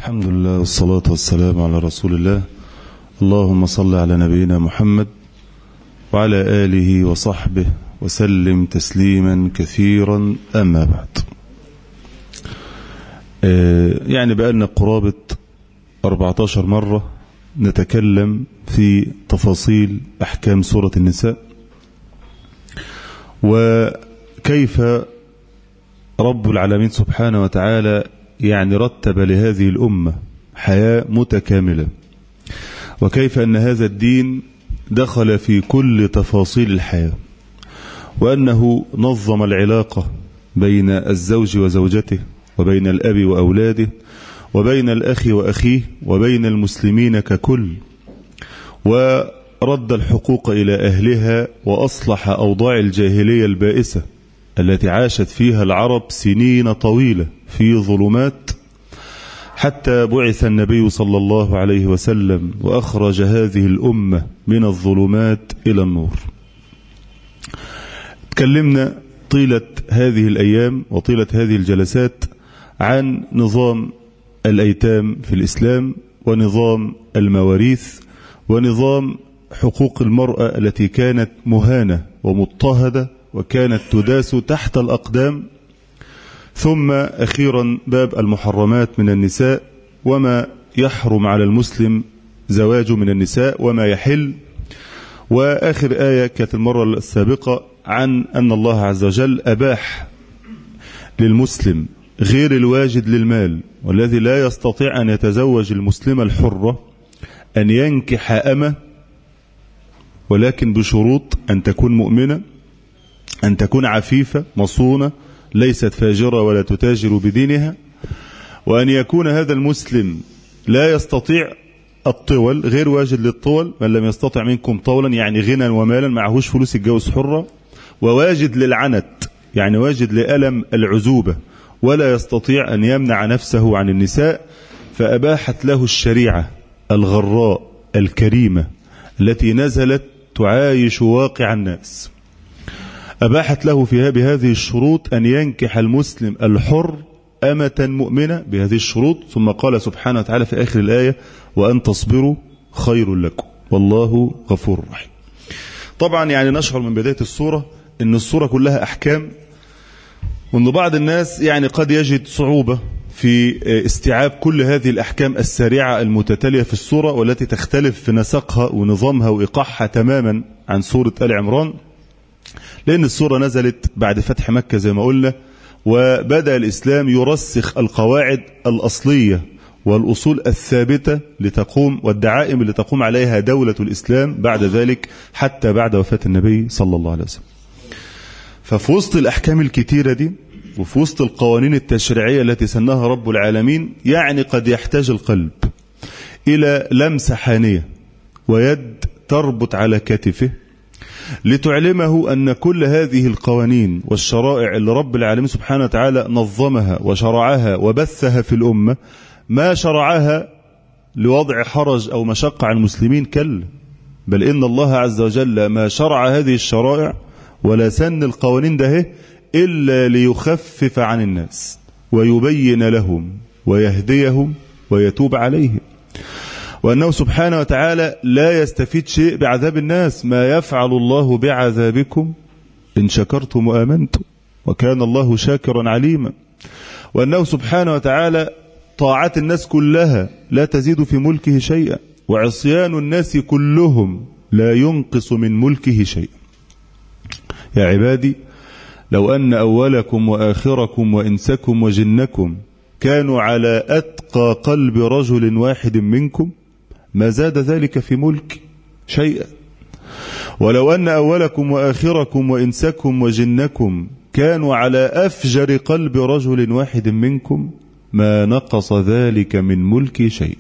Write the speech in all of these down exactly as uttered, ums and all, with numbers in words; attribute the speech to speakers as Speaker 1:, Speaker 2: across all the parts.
Speaker 1: الحمد لله والصلاة والسلام على رسول الله. اللهم صل على نبينا محمد وعلى آله وصحبه وسلم تسليما كثيرا. أما بعد، يعني بقالنا قرابة أربعة عشر مرة نتكلم في تفاصيل أحكام سورة النساء، وكيف رب العالمين سبحانه وتعالى يعني رتب لهذه الأمة حياة متكاملة، وكيف أن هذا الدين دخل في كل تفاصيل الحياة، وأنه نظم العلاقة بين الزوج وزوجته، وبين الأب وأولاده، وبين الأخ وأخيه، وبين المسلمين ككل، ورد الحقوق إلى أهلها، وأصلح أوضاع الجاهلية البائسة التي عاشت فيها العرب سنين طويلة في ظلمات، حتى بعث النبي صلى الله عليه وسلم وأخرج هذه الأمة من الظلمات إلى النور. تكلمنا طيلة هذه الأيام وطيلة هذه الجلسات عن نظام الأيتام في الإسلام، ونظام المواريث، ونظام حقوق المرأة التي كانت مهانة ومضطهدة وكانت تداس تحت الأقدام، ثم أخيرا باب المحرمات من النساء، وما يحرم على المسلم زواجه من النساء وما يحل، وآخر آية كانت المرة السابقة عن أن الله عز وجل أباح للمسلم غير الواجد للمال والذي لا يستطيع أن يتزوج المسلمة الحرة أن ينكح أمة، ولكن بشروط أن تكون مؤمنة، أن تكون عفيفة مصونة ليست فاجرة ولا تتاجر بدينها، وأن يكون هذا المسلم لا يستطيع الطول، غير واجد للطول، من لم يستطع منكم طولا يعني غنى ومالا، معهوش فلوس يتجوز حرة، وواجد للعنت يعني واجد لألم العزوبة ولا يستطيع أن يمنع نفسه عن النساء، فأباحت له الشريعة الغراء الكريمة التي نزلت تعايش واقع الناس، أباحت له فيها بهذه الشروط أن ينكح المسلم الحر أمة مؤمنة بهذه الشروط. ثم قال سبحانه وتعالى في آخر الآية: وأن تصبروا خير لكم والله غفور رحيم. طبعا يعني نشعر من بداية السورة أن السورة كلها أحكام، وأن بعض الناس يعني قد يجد صعوبة في استيعاب كل هذه الأحكام السريعة المتتالية في السورة، والتي تختلف في نسقها ونظامها وإيقاعها تماما عن سورة آل عمران، لأن السورة نزلت بعد فتح مكة زي ما قلنا، وبدأ الإسلام يرسخ القواعد الأصلية والأصول الثابتة لتقوم والدعائم اللي تقوم عليها دولة الإسلام بعد ذلك حتى بعد وفاة النبي صلى الله عليه وسلم. ففي وسط الأحكام الكتيرة دي وفي وسط القوانين التشريعية التي سنها رب العالمين، يعني قد يحتاج القلب إلى لمسة حانية ويد تربط على كتفه لتعلمه أن كل هذه القوانين والشرائع اللي رب العالمين سبحانه وتعالى نظمها وشرعها وبثها في الأمة ما شرعها لوضع حرج أو مشقة على المسلمين، كلا، بل إن الله عز وجل ما شرع هذه الشرائع ولا سن القوانين ده إلا ليخفف عن الناس ويبين لهم ويهديهم ويتوب عليهم، وأنه سبحانه وتعالى لا يستفيد شيء بعذاب الناس، ما يفعل الله بعذابكم إن شكرتم وآمنتم وكان الله شاكرا عليما، وأنه سبحانه وتعالى طاعات الناس كلها لا تزيد في ملكه شيئا، وعصيان الناس كلهم لا ينقص من ملكه شيئا. يا عبادي لو أن أولكم وآخركم وإنسكم وجنكم كانوا على أتقى قلب رجل واحد منكم ما زاد ذلك في ملك شيئا، ولو أن أولكم وآخركم وإنسكم وجنكم كانوا على أفجر قلب رجل واحد منكم ما نقص ذلك من ملكي شيئا.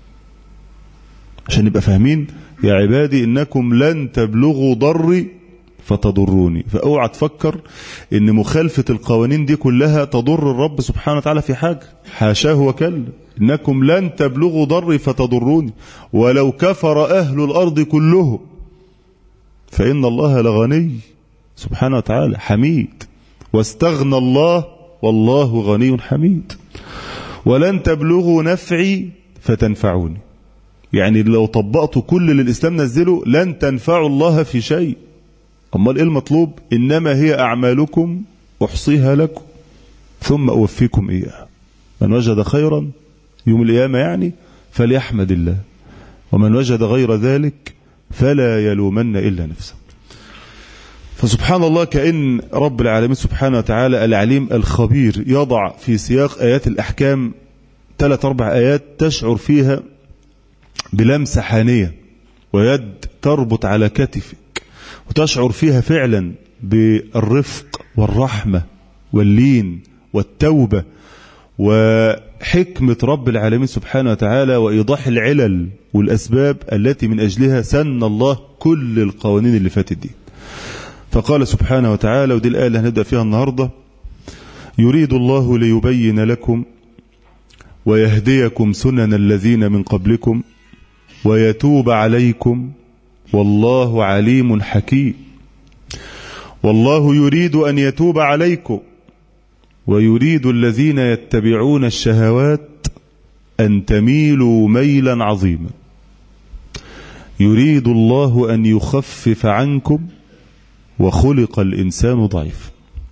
Speaker 1: عشان نبقى فاهمين، يا عبادي إنكم لن تبلغوا ضري فتضروني، فأوعى تفكر إن مخالفة القوانين دي كلها تضر الرب سبحانه وتعالى في حاجة، حاشاه وكلا، إنكم لن تبلغوا ضري فتضروني ولو كفر أهل الأرض كلهم فإن الله لغني سبحانه وتعالى حميد، واستغنى الله والله غني حميد. ولن تبلغوا نفعي فتنفعوني. يعني لو طبقتوا كل اللي الإسلام نزله لن تنفعوا الله في شيء. أمال إيه المطلوب؟ إنما هي أعمالكم أحصيها لكم ثم أوفيكم إياها. من وجد خيرا يوم القيامة يعني فليحمد الله، ومن وجد غير ذلك فلا يلومن إلا نفسه. فسبحان الله، كأن رب العالمين سبحانه وتعالى العليم الخبير يضع في سياق آيات الأحكام ثلاث أربع آيات تشعر فيها بلمسة حانية ويد تربط على كتفك، وتشعر فيها فعلا بالرفق والرحمة واللين والتوبة وحكمة رب العالمين سبحانه وتعالى وإيضاح العلل والأسباب التي من أجلها سن الله كل القوانين اللي فاتت دي. فقال سبحانه وتعالى، ودي الآية اللي هنبدأ فيها النهاردة: يريد الله ليبين لكم ويهديكم سنن الذين من قبلكم ويتوب عليكم والله عليم حكيم. والله يريد أن يتوب عليكم ويريد الذين يتبعون الشهوات أن تميلوا ميلا عظيما. يريد الله أن يخفف عنكم وخلق الإنسان ضعيفا.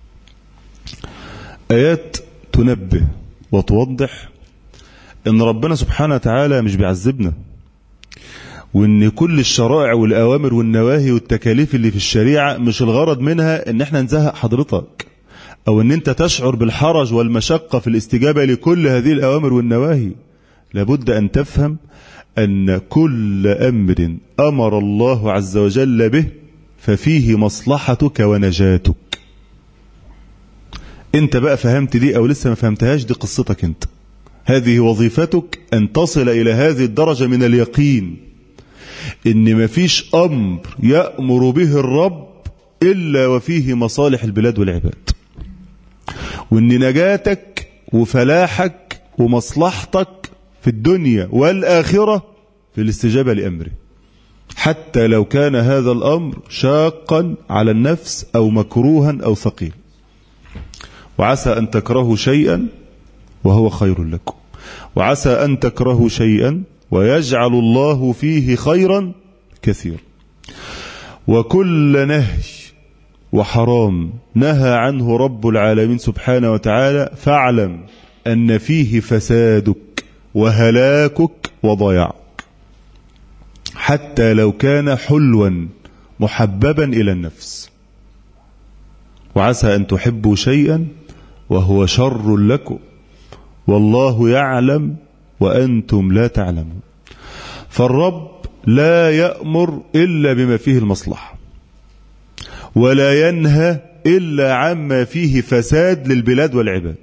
Speaker 1: آيات تنبه وتوضح أن ربنا سبحانه وتعالى مش بيعذبنا، وأن كل الشرائع والأوامر والنواهي والتكاليف اللي في الشريعة مش الغرض منها أن احنا نزهق حضرتك أو أن أنت تشعر بالحرج والمشقة في الاستجابة لكل هذه الأوامر والنواهي. لابد أن تفهم أن كل أمر أمر الله عز وجل به ففيه مصلحتك ونجاتك. أنت بقى فهمت دي أو لسه ما فهمتهاش، دي قصتك أنت. هذه وظيفتك أن تصل إلى هذه الدرجة من اليقين إن ما فيش أمر يأمر به الرب إلا وفيه مصالح البلاد والعباد، وإن نجاتك وفلاحك ومصلحتك في الدنيا والآخرة في الاستجابة لأمره، حتى لو كان هذا الأمر شاقا على النفس أو مكروها أو ثقيل. وعسى أن تكرهوا شيئا وهو خير لكم، وعسى أن تكرهوا شيئا ويجعل الله فيه خيرا كثيرا. وكل نهي وحرام نهى عنه رب العالمين سبحانه وتعالى فاعلم أن فيه فسادك وهلاكك وضياعك، حتى لو كان حلوا محببا إلى النفس. وعسى أن تحبوا شيئا وهو شر لكم والله يعلم وأنتم لا تعلمون. فالرب لا يأمر إلا بما فيه المصلحة، ولا ينهى إلا عما فيه فساد للبلاد والعباد.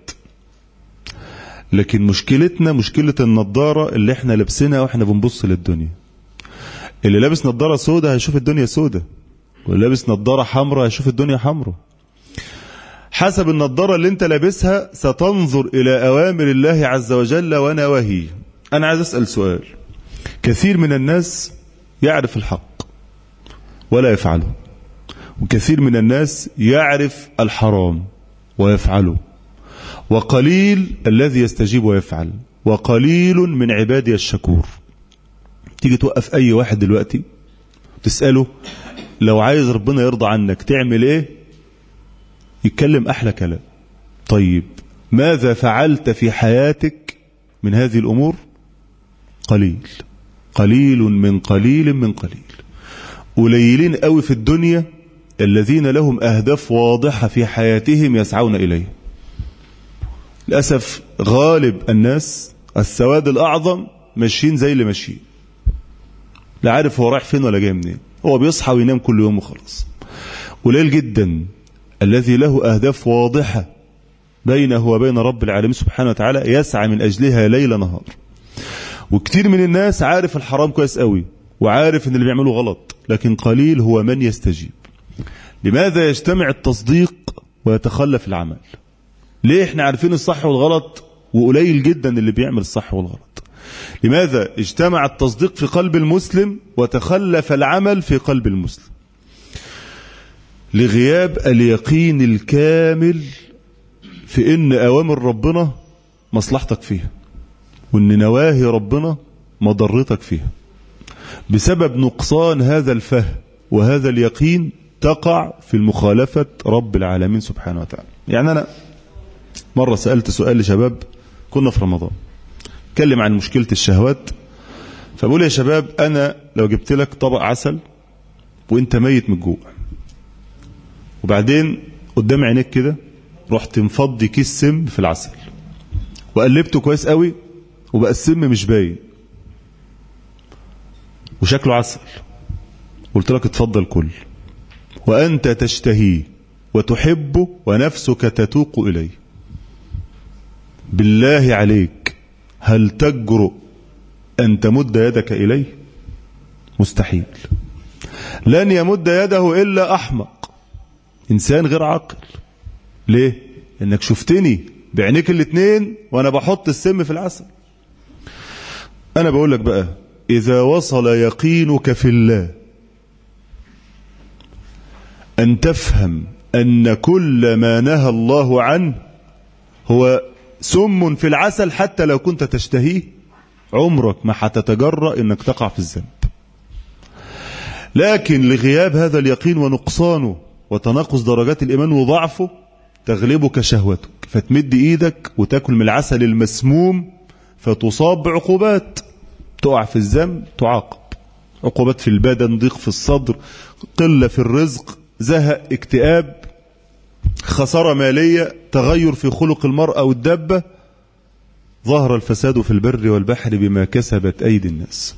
Speaker 1: لكن مشكلتنا مشكلة النضارة اللي احنا لابسينها واحنا بنبص للدنيا. اللي لابس نضارة سودة هيشوف الدنيا سودة، واللي لابس نضارة حمراء هيشوف الدنيا حمراء. حسب النضارة اللي انت لابسها ستنظر إلى أوامر الله عز وجل ونواهيه. أنا عايز أسأل سؤال: كثير من الناس يعرف الحق ولا يفعله، وكثير من الناس يعرف الحرام ويفعله، وقليل الذي يستجيب ويفعل، وقليل من عبادي الشكور. تيجي توقف أي واحد دلوقتي تسأله لو عايز ربنا يرضى عنك تعمل ايه، يتكلم أحلى كلام. طيب ماذا فعلت في حياتك من هذه الأمور؟ قليل قليل من قليل من قليل. قليلين قوي في الدنيا الذين لهم أهداف واضحة في حياتهم يسعون إليه. للأسف غالب الناس السواد الأعظم ماشيين زي اللي ماشيين، لا عارف هو رايح فين ولا جاي منين، هو بيصحى وينام كل يوم وخلاص. قليل جدا الذي له أهداف واضحة بينه وبين رب العالمين سبحانه وتعالى يسعى من أجلها ليل نهار. وكتير من الناس عارف الحرام كويس قوي وعارف ان اللي بيعمله غلط، لكن قليل هو من يستجيب. لماذا يجتمع التصديق ويتخلف العمل؟ ليه احنا عارفين الصح والغلط وقليل جدا اللي بيعمل الصح والغلط؟ لماذا اجتمع التصديق في قلب المسلم وتخلف العمل في قلب المسلم؟ لغياب اليقين الكامل في ان اوامر ربنا مصلحتك فيها، وان نواهي ربنا مضرتك فيها. بسبب نقصان هذا الفهم وهذا اليقين تقع في المخالفة رب العالمين سبحانه وتعالى. يعني أنا مرة سألت سؤال لشباب، كنا في رمضان، اتكلم عن مشكلة الشهوات، فبقول يا شباب أنا لو جبت لك طبق عسل وانت ميت من الجوع، وبعدين قدام عينيك كده رحت مفضي كيس سم في العسل وقلبته كويس قوي وبقى السم مش باين وشكله عسل، قلت لك اتفضل كل وأنت تشتهيه وتحبه ونفسك تتوق إليه، بالله عليك هل تجرؤ أن تمد يدك إليه؟ مستحيل. لن يمد يده إلا أحمق، إنسان غير عاقل. ليه؟ إنك شفتني بعينيك الاتنين وأنا بحط السم في العسل. أنا بقول لك بقى، إذا وصل يقينك في الله أن تفهم أن كل ما نهى الله عنه هو سم في العسل حتى لو كنت تشتهيه، عمرك ما هتتجرأ أنك تقع في الذنب. لكن لغياب هذا اليقين ونقصانه وتناقص درجات الإيمان وضعفه تغلبك شهوتك، فتمد إيدك وتأكل من العسل المسموم فتصاب بعقوبات، تقع في الذنب، تعاقب عقوبات في البدن، ضيق في الصدر، قلة في الرزق، زهق، اكتئاب، خسارة مالية، تغير في خلق المرأة والدابة. ظهر الفساد في البر والبحر بما كسبت أيدي الناس.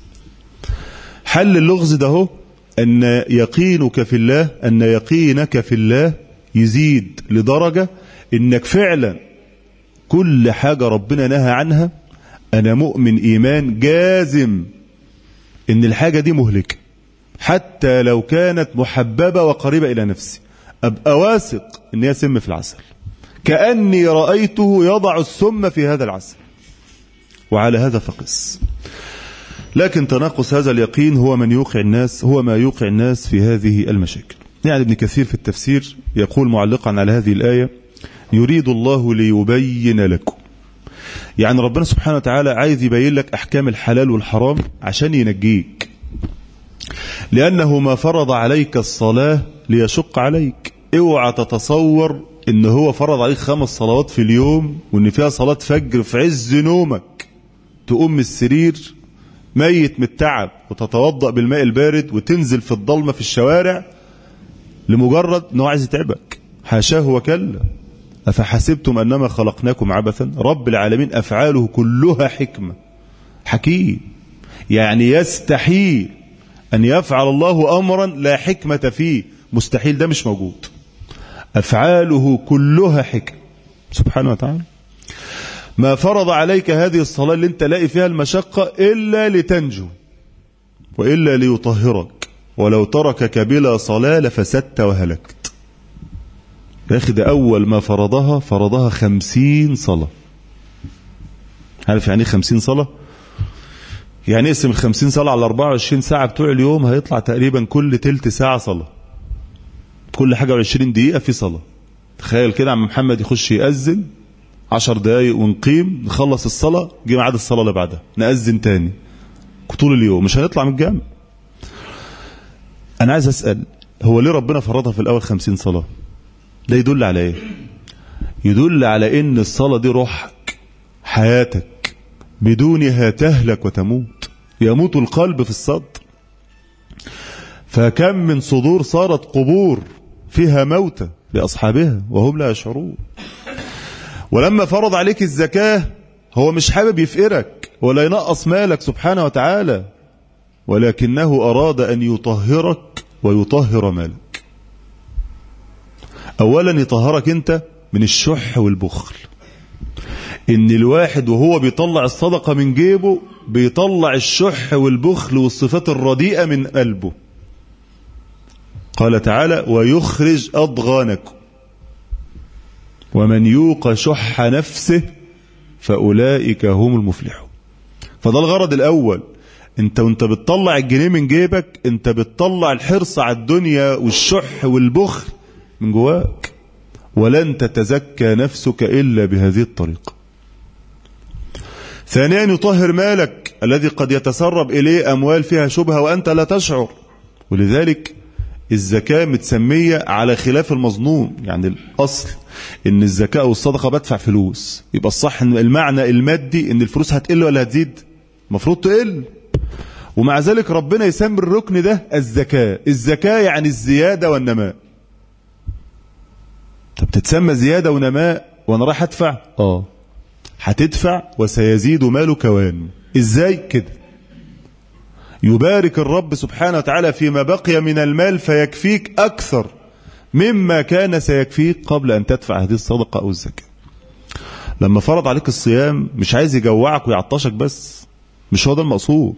Speaker 1: حل اللغز ده هو أن يقينك في الله، أن يقينك في الله يزيد لدرجة إنك فعلا كل حاجة ربنا نهى عنها أنا مؤمن إيمان جازم إن الحاجة دي مهلكة حتى لو كانت محببة وقريبة إلى نفسي، أبقى واثق إن هي سم في العسل، كأني رأيته يضع السم في هذا العسل، وعلى هذا فقس. لكن تناقص هذا اليقين هو من يوقع الناس هو ما يوقع الناس في هذه المشاكل. يعني ابن كثير في التفسير يقول معلقا على هذه الآية: يريد الله ليبين لكم. يعني ربنا سبحانه وتعالى عايز يبين لك أحكام الحلال والحرام عشان ينجيك، لأنه ما فرض عليك الصلاة ليشق عليك. اوعى تتصور إن هو فرض عليك خمس صلوات في اليوم وإن فيها صلاة فجر في عز نومك تقوم من السرير ميت من التعب وتتوضأ بالماء البارد وتنزل في الضلمة في الشوارع لمجرد أنه عايز يتعبك. حاشاه وكلا. أفحسبتم أنما خلقناكم عبثا. رب العالمين أفعاله كلها حكمة، حكيم، يعني يستحيل أن يفعل الله أمرا لا حكمة فيه، مستحيل، ده مش موجود. أفعاله كلها حكم سبحانه وتعالى. ما فرض عليك هذه الصلاة اللي انت لاقي فيها المشقة إلا لتنجو وإلا ليطهرك، ولو تركك بلا صلاة لفسدت وهلكت. يا أخي ده أول ما فرضها فرضها خمسين صلاة. عارف يعني خمسين صلاة؟ يعني اقسم الخمسين صلاة على أربعة وعشرين ساعة بتوع اليوم هيطلع تقريبا كل تلت ساعة صلاة، كل حاجة وعشرين دقيقة في صلاة. تخيل كده عم محمد يخش يأذن عشر دقايق ونقيم، نخلص الصلاة، جه ميعاد الصلاة اللي بعدها نأذن تاني، طول اليوم مش هنطلع من الجامع. أنا عايز أسأل، هو ليه ربنا فرضها في الأول خمسين صلاة؟ ده يدل على إيه؟ يدل على إن الصلاة دي روحك، حياتك، بدونها تهلك وتموت، يموت القلب في الصدر. فكم من صدور صارت قبور فيها موتى لأصحابها وهم لا يشعرون. ولما فرض عليك الزكاة هو مش حابب يفقرك ولا ينقص مالك سبحانه وتعالى، ولكنه أراد أن يطهرك ويطهر مالك. أولا يطهرك أنت من الشح والبخل، إن الواحد وهو بيطلع الصدقة من جيبه بيطلع الشح والبخل والصفات الرديئة من قلبه. قال تعالى: ويخرج أضغانكم ومن يوق شح نفسه فأولئك هم المفلحون. فده الغرض الأول. انت وانت بتطلع الجنيه من جيبك انت بتطلع الحرص على الدنيا والشح والبخل من جواك، ولن تتزكى نفسك إلا بهذه الطريقة. ثانيا يطهر مالك الذي قد يتسرب إليه أموال فيها شبهة وأنت لا تشعر. ولذلك الزكاة متسمية على خلاف المظنون. يعني الأصل إن الزكاة والصدقة بدفع فلوس، يبقى الصح إن المعنى المادي إن الفلوس هتقل ولا هتزيد؟ المفروض تقل. ومع ذلك ربنا يسمي الركن ده الزكاة. الزكاة يعني الزيادة والنماء. طب تتسمى زيادة ونماء وأنا رايح أدفع؟ آه هتدفع وسيزيد مالك وينمو. إزاي كده؟ يبارك الرب سبحانه وتعالى فيما بقي من المال فيكفيك أكثر مما كان سيكفيك قبل أن تدفع هذه الصدقة أو الزكاة. لما فرض عليك الصيام مش عايز يجوعك ويعطشك بس، مش هو ده المقصود.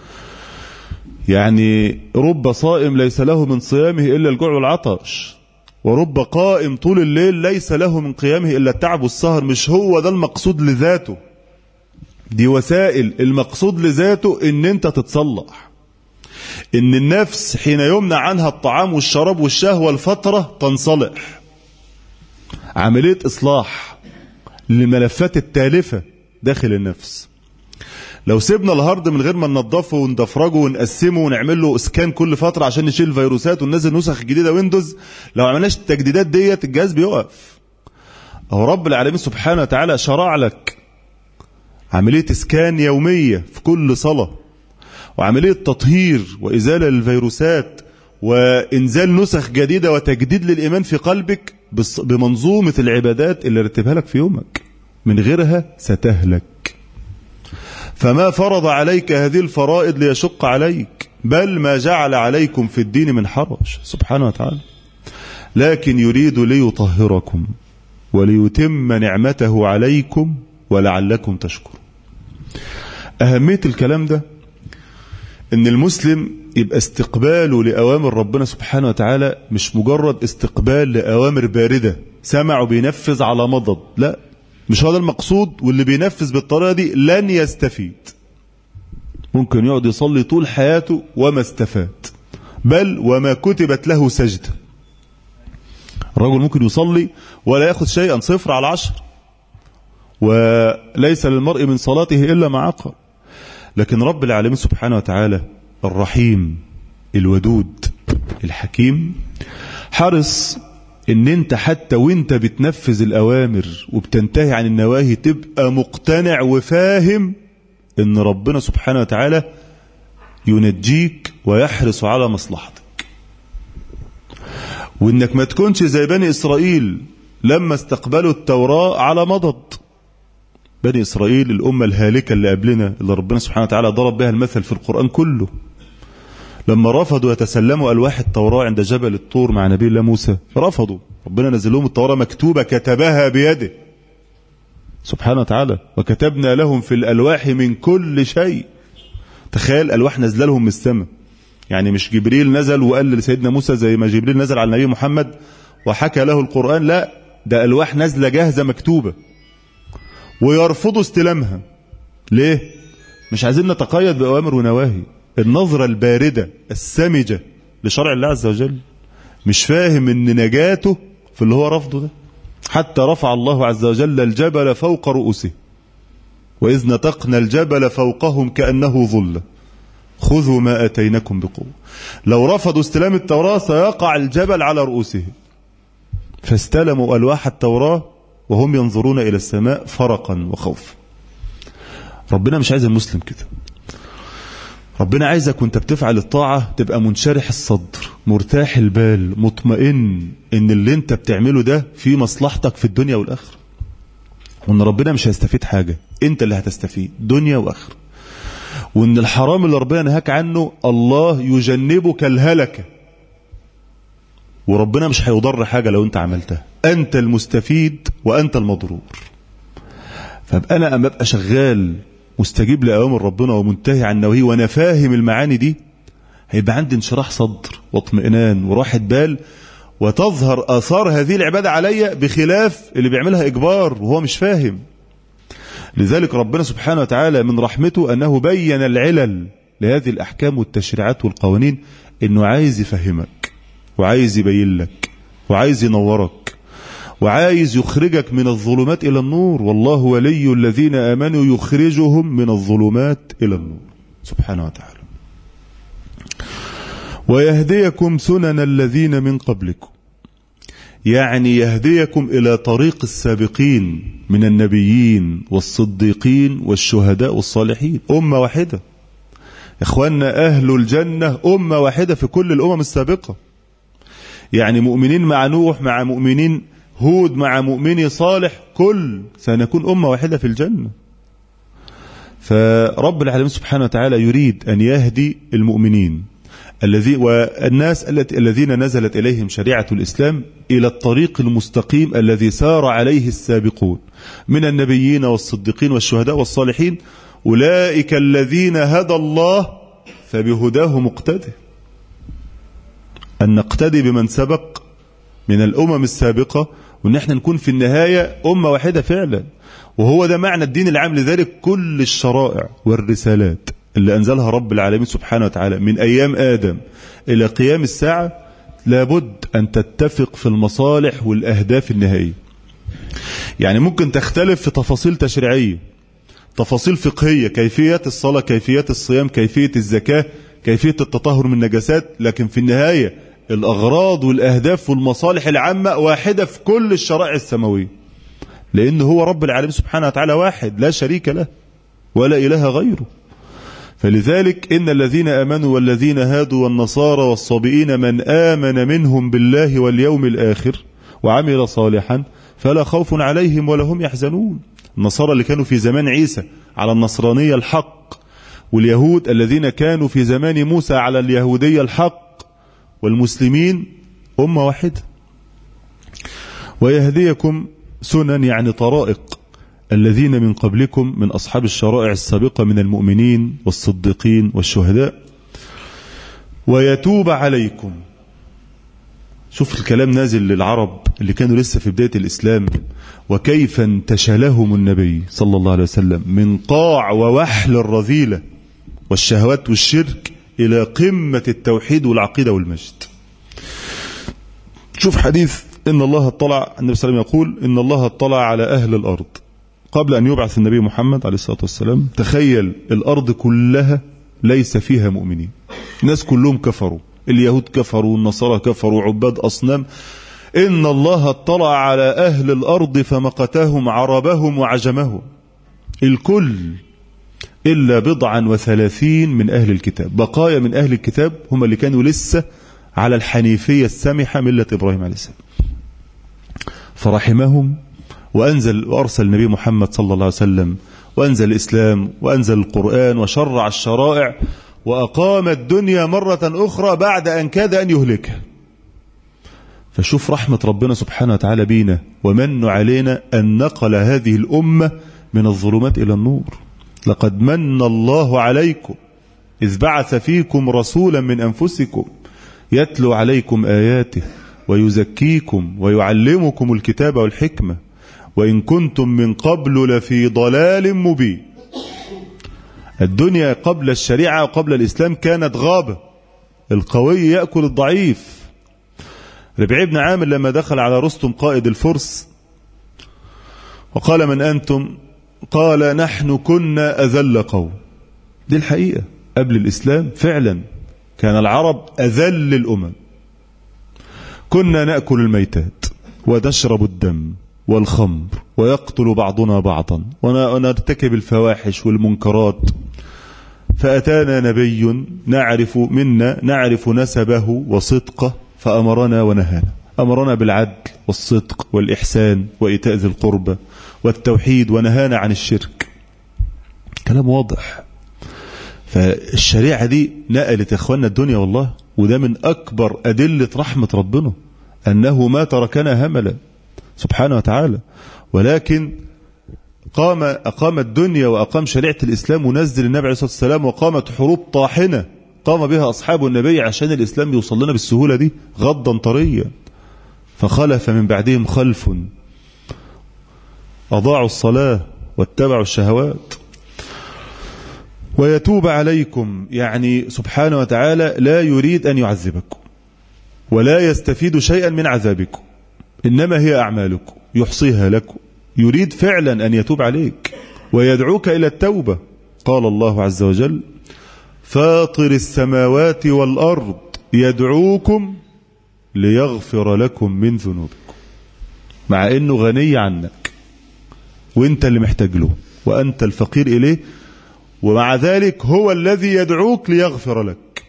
Speaker 1: يعني رب صائم ليس له من صيامه إلا الجوع والعطش، ورب قائم طول الليل ليس له من قيامه إلا التعب والسهر. مش هو ده المقصود لذاته، دي وسائل. المقصود لذاته ان انت تتصلح، ان النفس حين يمنع عنها الطعام والشراب والشهوة الفترة تنصلح. عملية اصلاح للملفات التالفة داخل النفس. لو سيبنا الهارد من غير ما ننظفه وندفرجه ونقسمه ونعمل له اسكان كل فترة عشان نشيل الفيروسات وننزل نسخ جديدة ويندوز، لو عملناش التجديدات ديت الجهاز بيقف. هو رب العالمين سبحانه وتعالى شرع لك عملية اسكان يومية في كل صلاة، وعملية تطهير وإزالة للفيروسات وإنزال نسخ جديدة وتجديد للإيمان في قلبك بمنظومة العبادات اللي رتبها لك في يومك. من غيرها ستهلك. فما فرض عليك هذه الفرائض ليشق عليك، بل ما جعل عليكم في الدين من حرج سبحانه وتعالى، لكن يريد ليطهركم وليتم نعمته عليكم ولعلكم تشكرون. أهمية الكلام ده إن المسلم يبقى استقباله لأوامر ربنا سبحانه وتعالى مش مجرد استقبال لأوامر باردة سمع وبينفذ على مضض، لا، مش هذا المقصود. واللي بينفذ بالطريقة دي لن يستفيد، ممكن يقعد يصلي طول حياته وما استفاد، بل وما كتبت له سجدة. الرجل ممكن يصلي ولا يأخذ شيئا، صفر على عشر، وليس للمرء من صلاته إلا ما عقل. لكن رب العالمين سبحانه وتعالى الرحيم الودود الحكيم حرص ان انت حتى وانت بتنفذ الأوامر وبتنتهي عن النواهي تبقى مقتنع وفاهم ان ربنا سبحانه وتعالى ينجيك ويحرص على مصلحتك، وانك ما تكونش زي بني إسرائيل لما استقبلوا التوراة على مضض. بني إسرائيل الأمة الهالكة اللي قبلنا اللي ربنا سبحانه وتعالى ضرب بها المثل في القرآن كله، لما رفضوا يتسلموا ألواح التوراة عند جبل الطور مع نبي الله موسى، رفضوا. ربنا نزل لهم التوراة مكتوبة كتبها بيده سبحانه وتعالى، وكتبنا لهم في الألواح من كل شيء. تخيل ألواح نزل لهم من السماء، يعني مش جبريل نزل وقال لسيدنا موسى زي ما جبريل نزل على النبي محمد وحكى له القرآن، لا، ده ألواح نزلة جاهزة مكتوبة، ويرفضوا استلامها. ليه؟ مش عايزين نتقيد بأوامر ونواهي. النظرة الباردة السمجة لشرع الله عز وجل، مش فاهم ان نجاته في اللي هو رفضه ده. حتى رفع الله عز وجل الجبل فوق رؤوسه، وإذ نتقنا الجبل فوقهم كأنه ظلة خذوا ما أتينكم بقوة. لو رفضوا استلام التوراة سيقع الجبل على رؤوسهم، فاستلموا ألواح التوراة وهم ينظرون إلى السماء فرقا وخوفا. ربنا مش عايز المسلم كده. ربنا عايزك وانت بتفعل الطاعة تبقى منشرح الصدر، مرتاح البال، مطمئن ان اللي انت بتعمله ده في مصلحتك في الدنيا والآخرة، وان ربنا مش هيستفيد حاجة، انت اللي هتستفيد دنيا وآخرة. وان الحرام اللي ربنا نهاك عنه الله يجنبك الهلكة، وربنا مش هيضر حاجة لو انت عملتها، انت المستفيد وانت المضرور. فابقى انا اما ابقى شغال مستجيب لأوامر ربنا ومنتهي عن نواهيه وانا فاهم المعاني دي، هيبقى عندي انشراح صدر واطمئنان وراحة بال، وتظهر آثار هذه العبادة عليا بخلاف اللي بيعملها إجبار وهو مش فاهم. لذلك ربنا سبحانه وتعالى من رحمته أنه بين العلل لهذه الأحكام والتشريعات والقوانين، إنه عايز يفهمك وعايز يبين لك وعايز ينورك. وعايز يخرجك من الظلمات إلى النور. والله ولي الذين آمنوا يخرجهم من الظلمات إلى النور سبحانه وتعالى. ويهديكم سنن الذين من قبلكم، يعني يهديكم إلى طريق السابقين من النبيين والصديقين والشهداء والصالحين. أمة واحدة إخواننا، أهل الجنة أمة واحدة في كل الأمم السابقة، يعني مؤمنين مع نوح مع مؤمنين هود مع مؤمني صالح، كل سنكون أمة واحدة في الجنة. فرب العالمين سبحانه وتعالى يريد أن يهدي المؤمنين الذي والناس التي الذين نزلت إليهم شريعة الإسلام إلى الطريق المستقيم الذي سار عليه السابقون من النبيين والصديقين والشهداء والصالحين. أولئك الذين هدى الله فبهداه مقتدي، أن نقتدي بمن سبق من الأمم السابقة، وأن احنا نكون في النهاية أمة واحدة فعلا. وهو ده معنى الدين العام. لذلك كل الشرائع والرسالات اللي أنزلها رب العالمين سبحانه وتعالى من أيام آدم إلى قيام الساعة لابد أن تتفق في المصالح والأهداف النهائية. يعني ممكن تختلف في تفاصيل تشريعية، تفاصيل فقهية، كيفية الصلاة، كيفية الصيام، كيفية الزكاة، كيفية التطهر من النجاسات، لكن في النهاية الأغراض والأهداف والمصالح العامة واحدة في كل الشرائع السماوية، لأنه هو رب العالمين سبحانه وتعالى واحد لا شريك له ولا إله غيره. فلذلك إن الذين آمنوا والذين هادوا والنصارى والصابئين من آمن منهم بالله واليوم الآخر وعمل صالحا فلا خوف عليهم ولا هم يحزنون. النصارى اللي كانوا في زمان عيسى على النصرانية الحق، واليهود الذين كانوا في زمان موسى على اليهودية الحق، والمسلمين أمة واحدة. ويهديكم سنن يعني طرائق الذين من قبلكم من أصحاب الشرائع السابقة من المؤمنين والصديقين والشهداء. ويتوب عليكم. شوف الكلام نازل للعرب اللي كانوا لسه في بداية الإسلام، وكيف انتشلهم النبي صلى الله عليه وسلم من قاع ووحل الرذيلة والشهوات والشرك إلى قمة التوحيد والعقيدة والمجد. شوف حديث إن الله اطلع، النبي صلى الله عليه وسلم يقول إن الله اطلع على أهل الأرض قبل أن يبعث النبي محمد عليه الصلاة والسلام. تخيل الأرض كلها ليس فيها مؤمنين، الناس كلهم كفروا، اليهود كفروا، النصارى كفروا، عباد أصنام. إن الله اطلع على أهل الأرض فمقتهم عربهم وعجمهم، الكل إلا بضعا وثلاثين من أهل الكتاب، بقايا من أهل الكتاب هم اللي كانوا لسه على الحنيفية السمحة ملة إبراهيم عليه السلام، فرحمهم وأنزل وأرسل النبي محمد صلى الله عليه وسلم، وأنزل الإسلام وأنزل القرآن وشرع الشرائع، وأقام الدنيا مرة أخرى بعد أن كاد أن يهلكها. فشوف رحمة ربنا سبحانه وتعالى بينا ومن علينا أن نقل هذه الأمة من الظلمات إلى النور. لقد من الله عليكم إذ بعث فيكم رسولا من أنفسكم يتلو عليكم آياته ويزكيكم ويعلمكم الكتاب والحكمة وإن كنتم من قبل لفي ضلال مبين. الدنيا قبل الشريعة وقبل الإسلام كانت غابة، القوي يأكل الضعيف. ربيع بن عامر لما دخل على رستم قائد الفرس وقال من أنتم؟ قال نحن كنا أذل قوم. دي الحقيقة، قبل الإسلام فعلا كان العرب أذل الأمم، كنا نأكل الميتات ونشرب الدم والخمر ويقتل بعضنا بعضا ونرتكب الفواحش والمنكرات. فأتانا نبي نعرف منا نعرف نسبه وصدقه فأمرنا ونهانا، أمرنا بالعدل والصدق والإحسان وإيتاء ذي القربى والتوحيد ونهانا عن الشرك. كلام واضح. فالشريعة دي نقلت إخواننا الدنيا والله، وده من أكبر أدلة رحمة ربنا أنه ما تركنا هملا سبحانه وتعالى، ولكن قام أقام الدنيا وأقام شريعة الإسلام ونزل النبي عليه الصلاة والسلام، وقامت حروب طاحنة قام بها أصحاب النبي عشان الإسلام يوصل لنا بالسهولة دي غضا طريا. فخلف من بعدهم خلف أضاعوا الصلاة واتبعوا الشهوات. ويتوب عليكم، يعني سبحانه وتعالى لا يريد أن يعذبكم ولا يستفيد شيئا من عذابكم، إنما هي أعمالكم يحصيها لكم، يريد فعلا أن يتوب عليك ويدعوك إلى التوبة. قال الله عز وجل: فاطر السماوات والأرض يدعوكم ليغفر لكم من ذنوبكم. مع إنه غني عنك وإنت اللي محتاج له وأنت الفقير إليه، ومع ذلك هو الذي يدعوك ليغفر لك.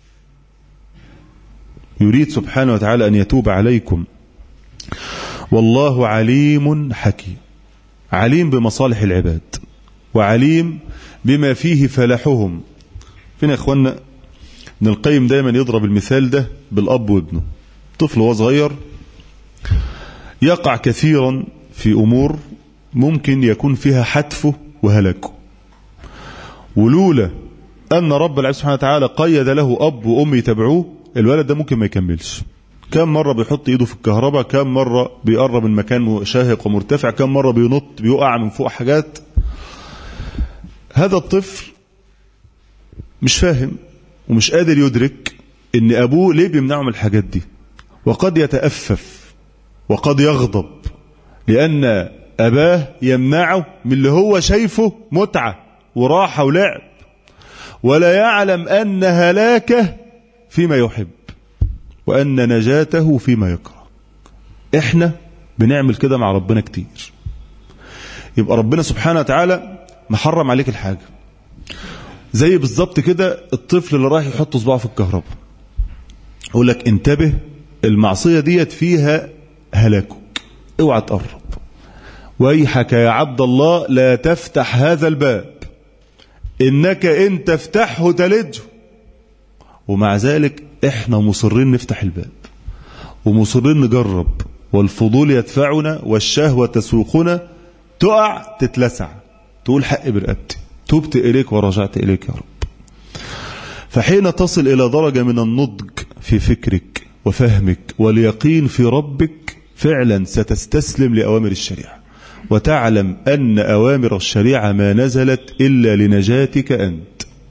Speaker 1: يريد سبحانه وتعالى أن يتوب عليكم. والله عليم حكيم، عليم بمصالح العباد وعليم بما فيه فلاحهم. فينا يا إخوانا ابن القيم دايما يضرب المثال ده بالأب وابنه. طفل وهو صغير يقع كثيرا في أمور ممكن يكون فيها حتفه وهلاكه، ولولا أن رب العالمين سبحانه وتعالى قيد له أب وأم يتبعوه، الولد ده ممكن ما يكملش. كم مرة بيحط إيده في الكهرباء، كم مرة بيقرب من مكان شاهق ومرتفع، كم مرة بينط بيقع من فوق حاجات. هذا الطفل مش فاهم ومش قادر يدرك إن أبوه ليه بيمنعه من الحاجات دي، وقد يتأفف وقد يغضب لأن أباه يمنعه من اللي هو شايفه متعة وراحة ولعب، ولا يعلم أن هلاكه فيما يحب وأن نجاته فيما يكره. إحنا بنعمل كده مع ربنا كتير. يبقى ربنا سبحانه وتعالى محرم عليك الحاجة، زي بالظبط كده الطفل اللي رايح يحط صباعه في الكهرباء، يقول لك انتبه المعصية ديت فيها هلاكك، اوعى تقرب، ويحك يا عبد الله لا تفتح هذا الباب إنك إن تفتحه تلجه. ومع ذلك إحنا مصرين نفتح الباب ومصرين نجرب، والفضول يدفعنا والشهوة تسوقنا، تقع تتلسع تقول حق برقبتي، تبت إليك ورجعت إليك يا رب. فحين تصل إلى درجة من النضج في فكرك وفهمك واليقين في ربك، فعلا ستستسلم لأوامر الشريعة وتعلم أن أوامر الشريعة ما نزلت إلا لنجاتك أنت.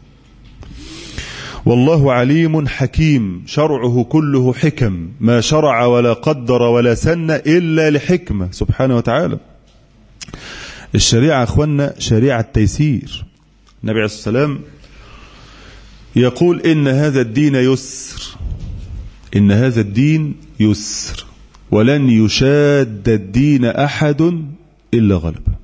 Speaker 1: والله عليم حكيم، شرعه كله حكم، ما شرع ولا قدر ولا سن إلا لحكمة سبحانه وتعالى. الشريعة أخوانا شريعة تيسير. النبي عليه الصلاة والسلام يقول إن هذا الدين يسر، إن هذا الدين يسر ولن يشاد الدين أحد إلا غلبه.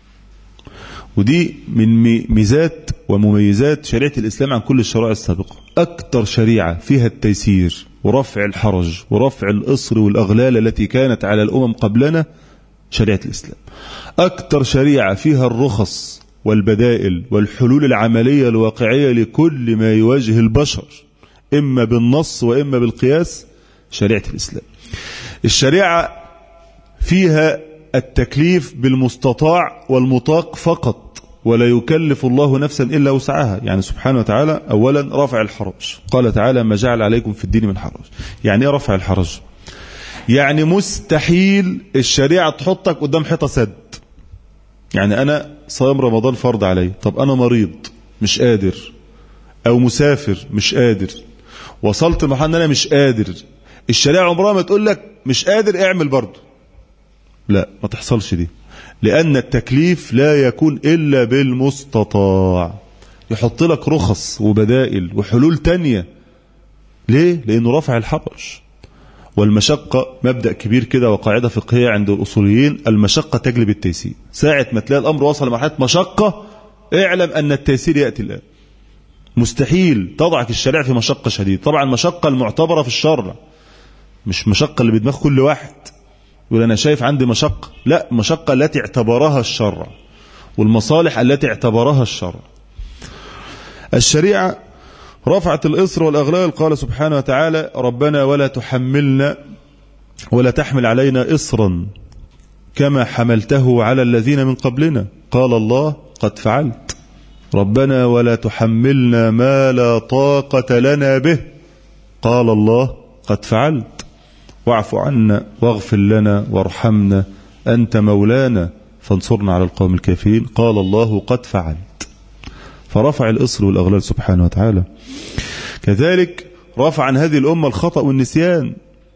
Speaker 1: ودي من ميزات ومميزات شريعة الإسلام عن كل الشرائع السابقة. أكثر شريعة فيها التيسير ورفع الحرج ورفع الإصر والأغلال التي كانت على الأمم قبلنا شريعة الإسلام. أكثر شريعة فيها الرخص والبدائل والحلول العملية الواقعية لكل ما يواجه البشر إما بالنص وإما بالقياس شريعة الإسلام. الشريعة فيها التكليف بالمستطاع والمطاق فقط، ولا يكلف الله نفسا إلا وسعها. يعني سبحانه وتعالى أولا رفع الحرج، قال تعالى ما جعل عليكم في الدين من حرج. يعني ايه رفع الحرج؟ يعني مستحيل الشريعة تحطك قدام حيطة سد. يعني أنا صيام رمضان فرض علي، طب أنا مريض مش قادر، أو مسافر مش قادر، وصلت لمرحلة أن أنا مش قادر، الشريعة عمرها ما تقول لك مش قادر اعمل برضه، لا ما تحصلش دي، لأن التكليف لا يكون إلا بالمستطاع. يحط لك رخص وبدائل وحلول تانية. ليه؟ لأنه رفع الحرج. والمشقة مبدأ كبير كده وقاعدة فقهية عند الأصوليين، المشقة تجلب التيسير. ساعة ما تلاقي الأمر وصل لمرحلة مشقة اعلم أن التيسير يأتي الآن. مستحيل تضعك الشريعة في مشقة شديدة. طبعا المشقة المعتبرة في الشرع، مش مشقة اللي بدماغ كل واحد يقول أنا شايف عندي مشقة، لا، مشقة التي اعتبرها الشرع والمصالح التي اعتبرها الشرع. الشريعة رفعت الإصر والأغلال. قال سبحانه وتعالى ربنا ولا تحملنا ولا تحمل علينا إصرا كما حملته على الذين من قبلنا. قال الله قد فعلت. ربنا ولا تحملنا ما لا طاقة لنا به. قال الله قد فعلت. واعف عنا واغفر لنا وارحمنا أنت مولانا فانصرنا على القوم الكافرين. قال الله قد فعلت. فرفع الإصر والأغلال سبحانه وتعالى. كذلك رفع عن هذه الأمة الخطأ والنسيان.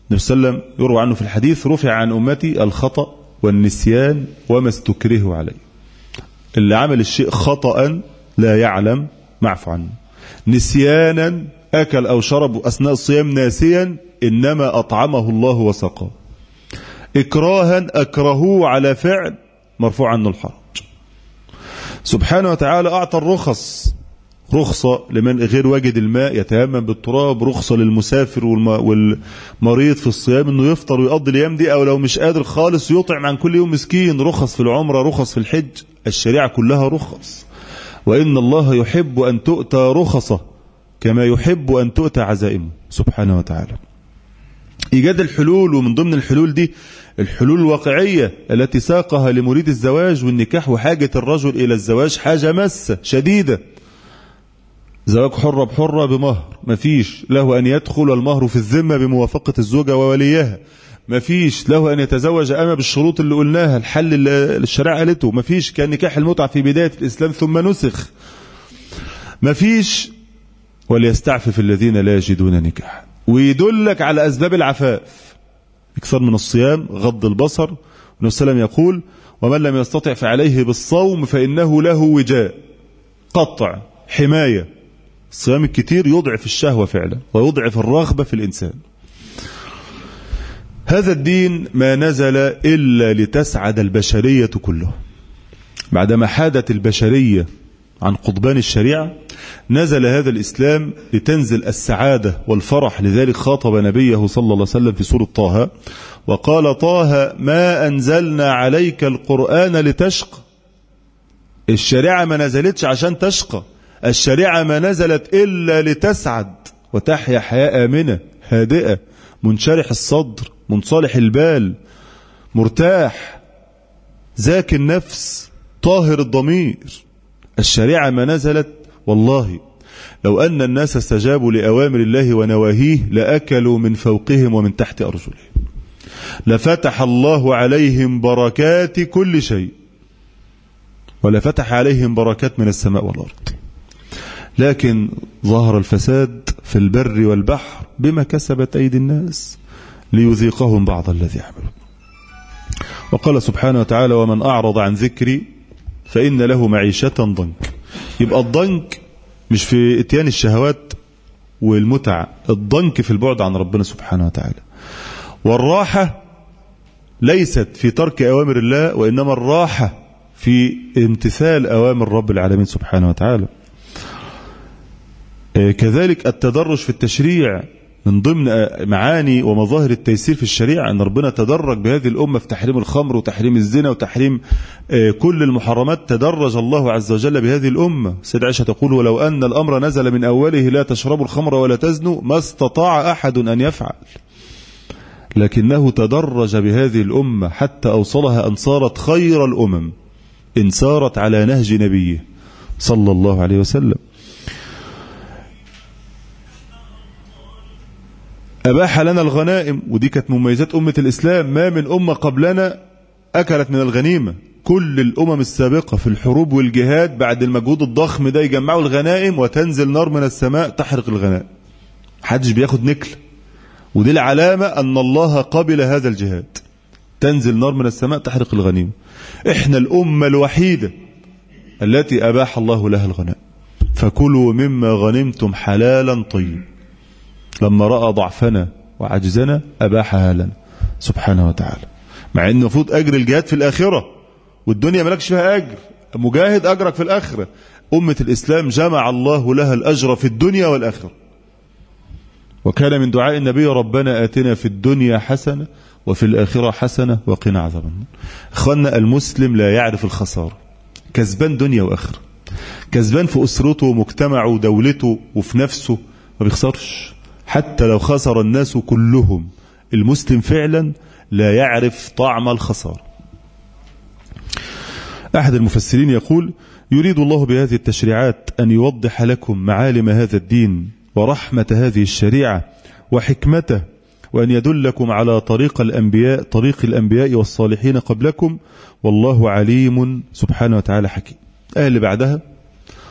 Speaker 1: النبي صلى الله عليه وسلم يروى عنه في الحديث: رفع عن أمتي الخطأ والنسيان وما استكره عليه. اللي عمل الشيء خطأ لا يعلم معفو عنه، نسيانا أكل أو شرب أثناء الصيام ناسيا إنما أطعمه الله وسقاه، إكراها أكرهوه على فعل مرفوع عنه الحرج. سبحانه وتعالى أعطى الرخص، رخصة لمن غير واجد الماء يتيمم بالتراب، رخصة للمسافر والمريض في الصيام انه يفطر ويقضي الايام دي، او لو مش قادر خالص يطعم عن كل يوم مسكين، رخص في العمرة، رخص في الحج. الشريعة كلها رخص، وإن الله يحب أن تؤتى رخصه كما يحب أن تؤتى عزائمه سبحانه وتعالى. إيجاد الحلول، ومن ضمن الحلول دي الحلول الواقعية التي ساقها لمريد الزواج والنكاح وحاجة الرجل إلى الزواج حاجة مسة شديدة. زواج حرة بحرة بمهر، مفيش له أن يدخل المهر في الذمة بموافقة الزوجة ووليها، مفيش له أن يتزوج أما بالشروط اللي قلناها، الحل اللي الشريعة قالته، مفيش كان نكاح المتعة في بداية الإسلام ثم نسخ، مفيش وليستعفف الذين لا يجدون نكاحا. ويدلك على أسباب العفاف: اكثر من الصيام، غض البصر. النبي صلى الله عليه وسلم يقول: ومن لم يستطع فعليه بالصوم فإنه له وجاء، قطع، حماية. الصيام الكتير يضعف الشهوة فعلا ويضعف الرغبة في الإنسان. هذا الدين ما نزل إلا لتسعد البشرية كلها. بعدما حادت البشرية عن قضبان الشريعة نزل هذا الإسلام لتنزل السعادة والفرح. لذلك خاطب نبيه صلى الله عليه وسلم في سورة طه وقال: طه ما أنزلنا عليك القرآن لتشقى. الشريعة ما نزلتش عشان تشقى، الشريعة ما نزلت إلا لتسعد وتحيا حياة آمنة هادئة، منشرح الصدر، منصالح البال، مرتاح، زاكي النفس، طاهر الضمير. الشريعة ما نزلت، والله لو أن الناس استجابوا لأوامر الله ونواهيه لأكلوا من فوقهم ومن تحت أرجلهم، لفتح الله عليهم بركات كل شيء، ولفتح عليهم بركات من السماء والأرض. لكن ظهر الفساد في البر والبحر بما كسبت أيدي الناس ليذيقهم بعض الذي عملوا. وقال سبحانه وتعالى: ومن أعرض عن ذكري فإن له معيشة ضنك. يبقى الضنك مش في اتيان الشهوات والمتع، الضنك في البعد عن ربنا سبحانه وتعالى. والراحة ليست في ترك أوامر الله، وإنما الراحة في امتثال أوامر رب العالمين سبحانه وتعالى. كذلك التدرج في التشريع من ضمن معاني ومظاهر التيسير في الشريعة، أن ربنا تدرج بهذه الأمة في تحريم الخمر وتحريم الزنا وتحريم كل المحرمات. تدرج الله عز وجل بهذه الأمة. سيدة عائشة تقول: ولو أن الأمر نزل من أوله لا تشربوا الخمر ولا تزنوا ما استطاع أحد أن يفعل، لكنه تدرج بهذه الأمة حتى أوصلها أن صارت خير الأمم إن سارت على نهج نبيه صلى الله عليه وسلم. أباح لنا الغنائم، ودي كانت مميزات أمة الإسلام. ما من أمة قبلنا أكلت من الغنيمة. كل الأمم السابقة في الحروب والجهاد بعد المجهود الضخم ده يجمعوا الغنائم وتنزل نار من السماء تحرق الغنائم، محدش بياخد نكل. ودي العلامة أن الله قبل هذا الجهاد. تنزل نار من السماء تحرق الغنيمة. إحنا الأمة الوحيدة التي أباح الله لها الغنائم. فكلوا مما غنمتم حلالا طيب. لما رأى ضعفنا وعجزنا أباحها لنا سبحانه وتعالى، مع أن المفروض أجر الجهاد في الآخرة، والدنيا ملكش فيها أجر، مجاهد أجرك في الآخرة. أمة الإسلام جمع الله لها الأجر في الدنيا والآخرة. وكان من دعاء النبي: ربنا آتنا في الدنيا حسنة وفي الآخرة حسنة وقنا عذاب النار. إخواننا، المسلم لا يعرف الخسارة، كسبان دنيا وآخرة، كسبان في أسرته ومجتمعه ودولته وفي نفسه، ما بيخسرش حتى لو خسر الناس كلهم. المسلم فعلا لا يعرف طعم الخسارة. أحد المفسرين يقول: يريد الله بهذه التشريعات أن يوضح لكم معالم هذا الدين ورحمة هذه الشريعة وحكمته، وأن يدلكم على طريق الأنبياء طريق الأنبياء والصالحين قبلكم، والله عليم سبحانه وتعالى حكيم. آية اللي بعدها: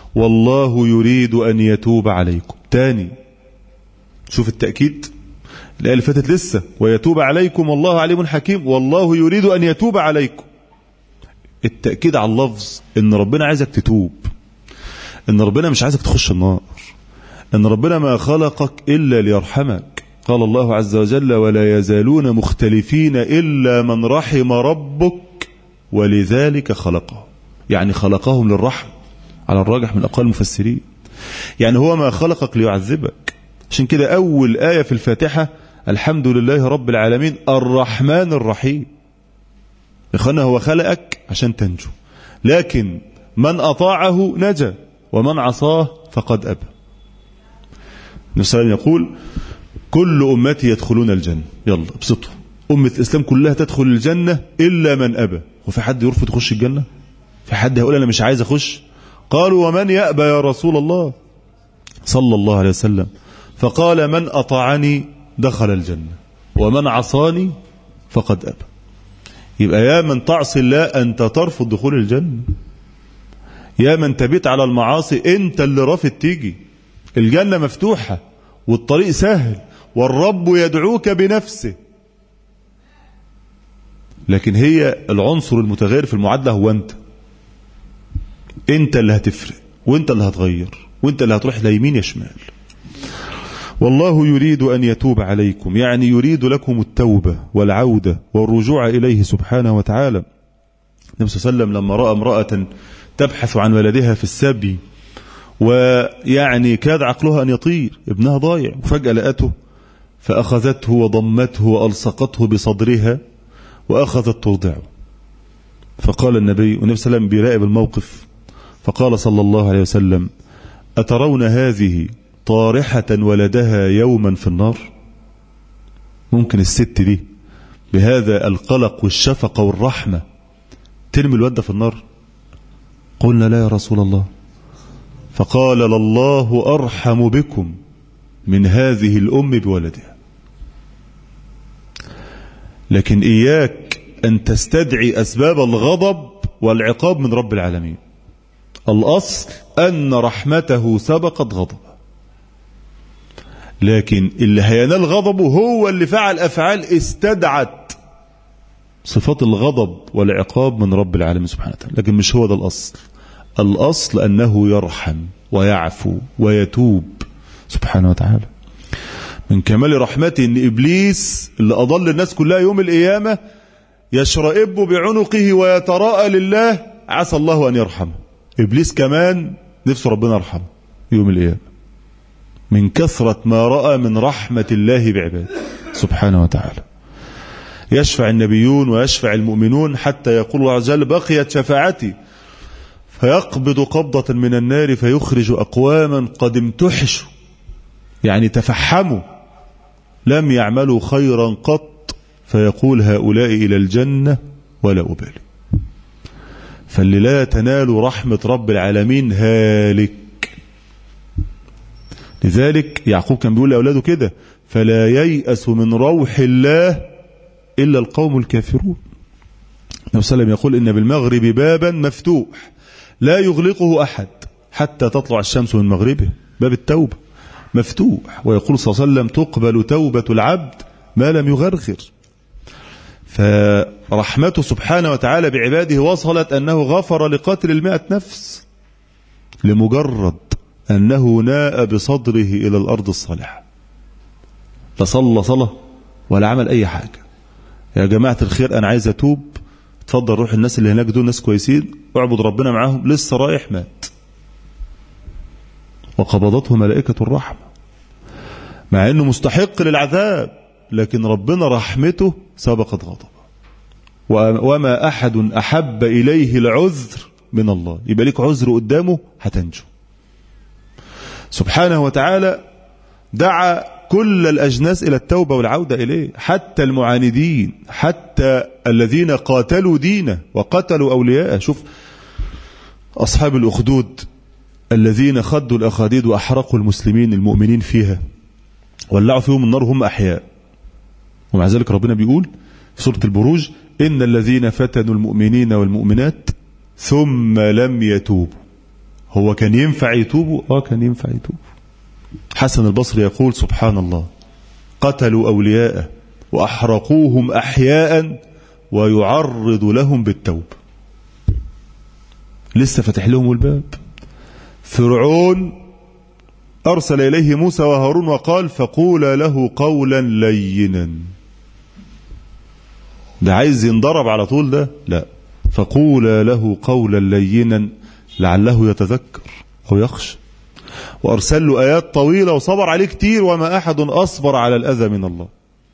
Speaker 1: والله يريد أن يتوب عليكم. تاني شوف التأكيد، الآية اللي فاتت لسه ويتوب عليكم والله عليم حكيم والله يريد أن يتوب عليكم. التأكيد على اللفظ إن ربنا عايزك تتوب، إن ربنا مش عايزك تخش النار، إن ربنا ما خلقك إلا ليرحمك. قال الله عز وجل ولا يزالون مختلفين إلا من رحم ربك ولذلك خلقهم، يعني خلقهم للرحم على الراجح من أقوال المفسرين. يعني هو ما خلقك ليعذبك. عشان كده أول آية في الفاتحة الحمد لله رب العالمين الرحمن الرحيم. إخوانا هو خلقك عشان تنجو، لكن من أطاعه نجا ومن عصاه فقد أبى. النبي صلى الله عليه وسلم يقول كل أمتي يدخلون الجنة، يلا ابسطوا، أمة الإسلام كلها تدخل الجنة إلا من أبى. وفي حد يرفض يخش الجنة؟ في حد هيقول أنا مش عايز أخش؟ قالوا ومن يأبى يا رسول الله صلى الله عليه وسلم؟ فقال من أطاعني دخل الجنة ومن عصاني فقد أبى. يبقى يا من تعصي الله أنت ترفض دخول الجنة، يا من تبيت على المعاصي أنت اللي رافض تيجي. الجنة مفتوحة والطريق سهل والرب يدعوك بنفسه، لكن هي العنصر المتغير في المعادلة هو أنت. أنت اللي هتفرق وأنت اللي هتغير وأنت اللي هتروح لا يمين يا شمال. والله يريد أن يتوب عليكم، يعني يريد لكم التوبة والعودة والرجوع إليه سبحانه وتعالى. النبي صلى الله عليه وسلم لما رأى امرأة تبحث عن ولدها في السبي ويعني كاد عقلها أن يطير، ابنها ضايع، وفجأة لقته فأخذته وضمته وألصقته بصدرها وأخذت ترضعه. فقال النبي، والنبي صلى الله عليه وسلم بيراقب الموقف، فقال صلى الله عليه وسلم أترون هذه طارحة ولدها يوما في النار؟ ممكن الست دي بهذا القلق والشفقة والرحمة ترمي الولد في النار؟ قلنا لا يا رسول الله. فقال لله أرحم بكم من هذه الأم بولدها. لكن إياك أن تستدعي أسباب الغضب والعقاب من رب العالمين. الأصل أن رحمته سبقت غضبه، لكن اللي هينال غضبه هو اللي فعل أفعال استدعت صفات الغضب والعقاب من رب العالمين سبحانه وتعالى، لكن مش هو ده الأصل. الأصل أنه يرحم ويعفو ويتوب سبحانه وتعالى. من كمال رحمته أن إبليس اللي أضل الناس كلها يوم القيامة يشرئب بعنقه ويتراءى لله عسى الله أن يرحمه. إبليس كمان نفسه ربنا يرحمه يوم القيامة من كثرة ما رأى من رحمة الله بعباده سبحانه وتعالى. يشفع النبيون ويشفع المؤمنون حتى يقول الله عز وجل بقيت شفاعتي، فيقبض قبضة من النار فيخرج أقواما قد امتحشوا، يعني تفحموا لم يعملوا خيرا قط، فيقول هؤلاء إلى الجنة ولا أبالي. فاللي لا تنال رحمة رب العالمين هالك. لذلك يعقوب كان بيقول لأولاده كده فلا ييأس من روح الله إلا القوم الكافرون. النبي صلى الله عليه وسلم يقول إن بالمغرب بابا مفتوح لا يغلقه أحد حتى تطلع الشمس من مغربه، باب التوبة مفتوح. ويقول صلى الله عليه وسلم تقبل توبة العبد ما لم يغرغر. فرحمته سبحانه وتعالى بعباده وصلت أنه غفر لقتل المئة نفس لمجرد أنه ناء بصدره إلى الأرض الصالحة، لا صلى صلاة ولا عمل أي حاجة. يا جماعة الخير أنا عايز أتوب، اتفضل روح الناس اللي هناك دول ناس كويسين اعبد ربنا معاهم، لسه رايح مات وقبضته ملائكة الرحمة مع أنه مستحق للعذاب، لكن ربنا رحمته سبقت غضبه. وما أحد أحب إليه العذر من الله. يبقى لك عذر قدامه هتنجو سبحانه وتعالى. دعا كل الأجناس إلى التوبة والعودة إليه، حتى المعاندين، حتى الذين قاتلوا دينه وقتلوا أولياءه. شوف أصحاب الأخدود الذين خدوا الأخاديد وأحرقوا المسلمين المؤمنين فيها، ولعوا فيهم النار هم أحياء، ومع ذلك ربنا بيقول في سورة البروج إن الذين فتنوا المؤمنين والمؤمنات ثم لم يتوبوا. هو كان ينفع يتوبوا؟ آه كان ينفع يتوبوا. حسن البصري يقول سبحان الله، قتلوا أولياءه وأحرقوهم أحياء ويعرض لهم بالتوب. لسه فتح لهم الباب. فرعون أرسل إليه موسى وهارون وقال فقولا له قولا لينا. ده عايز ينضرب على طول ده؟ لا، فقولا له قولا لينا لعله يتذكر أو يخشى. وأرسل له آيات طويلة وصبر عليه كتير، وما أحد أصبر على الأذى من الله.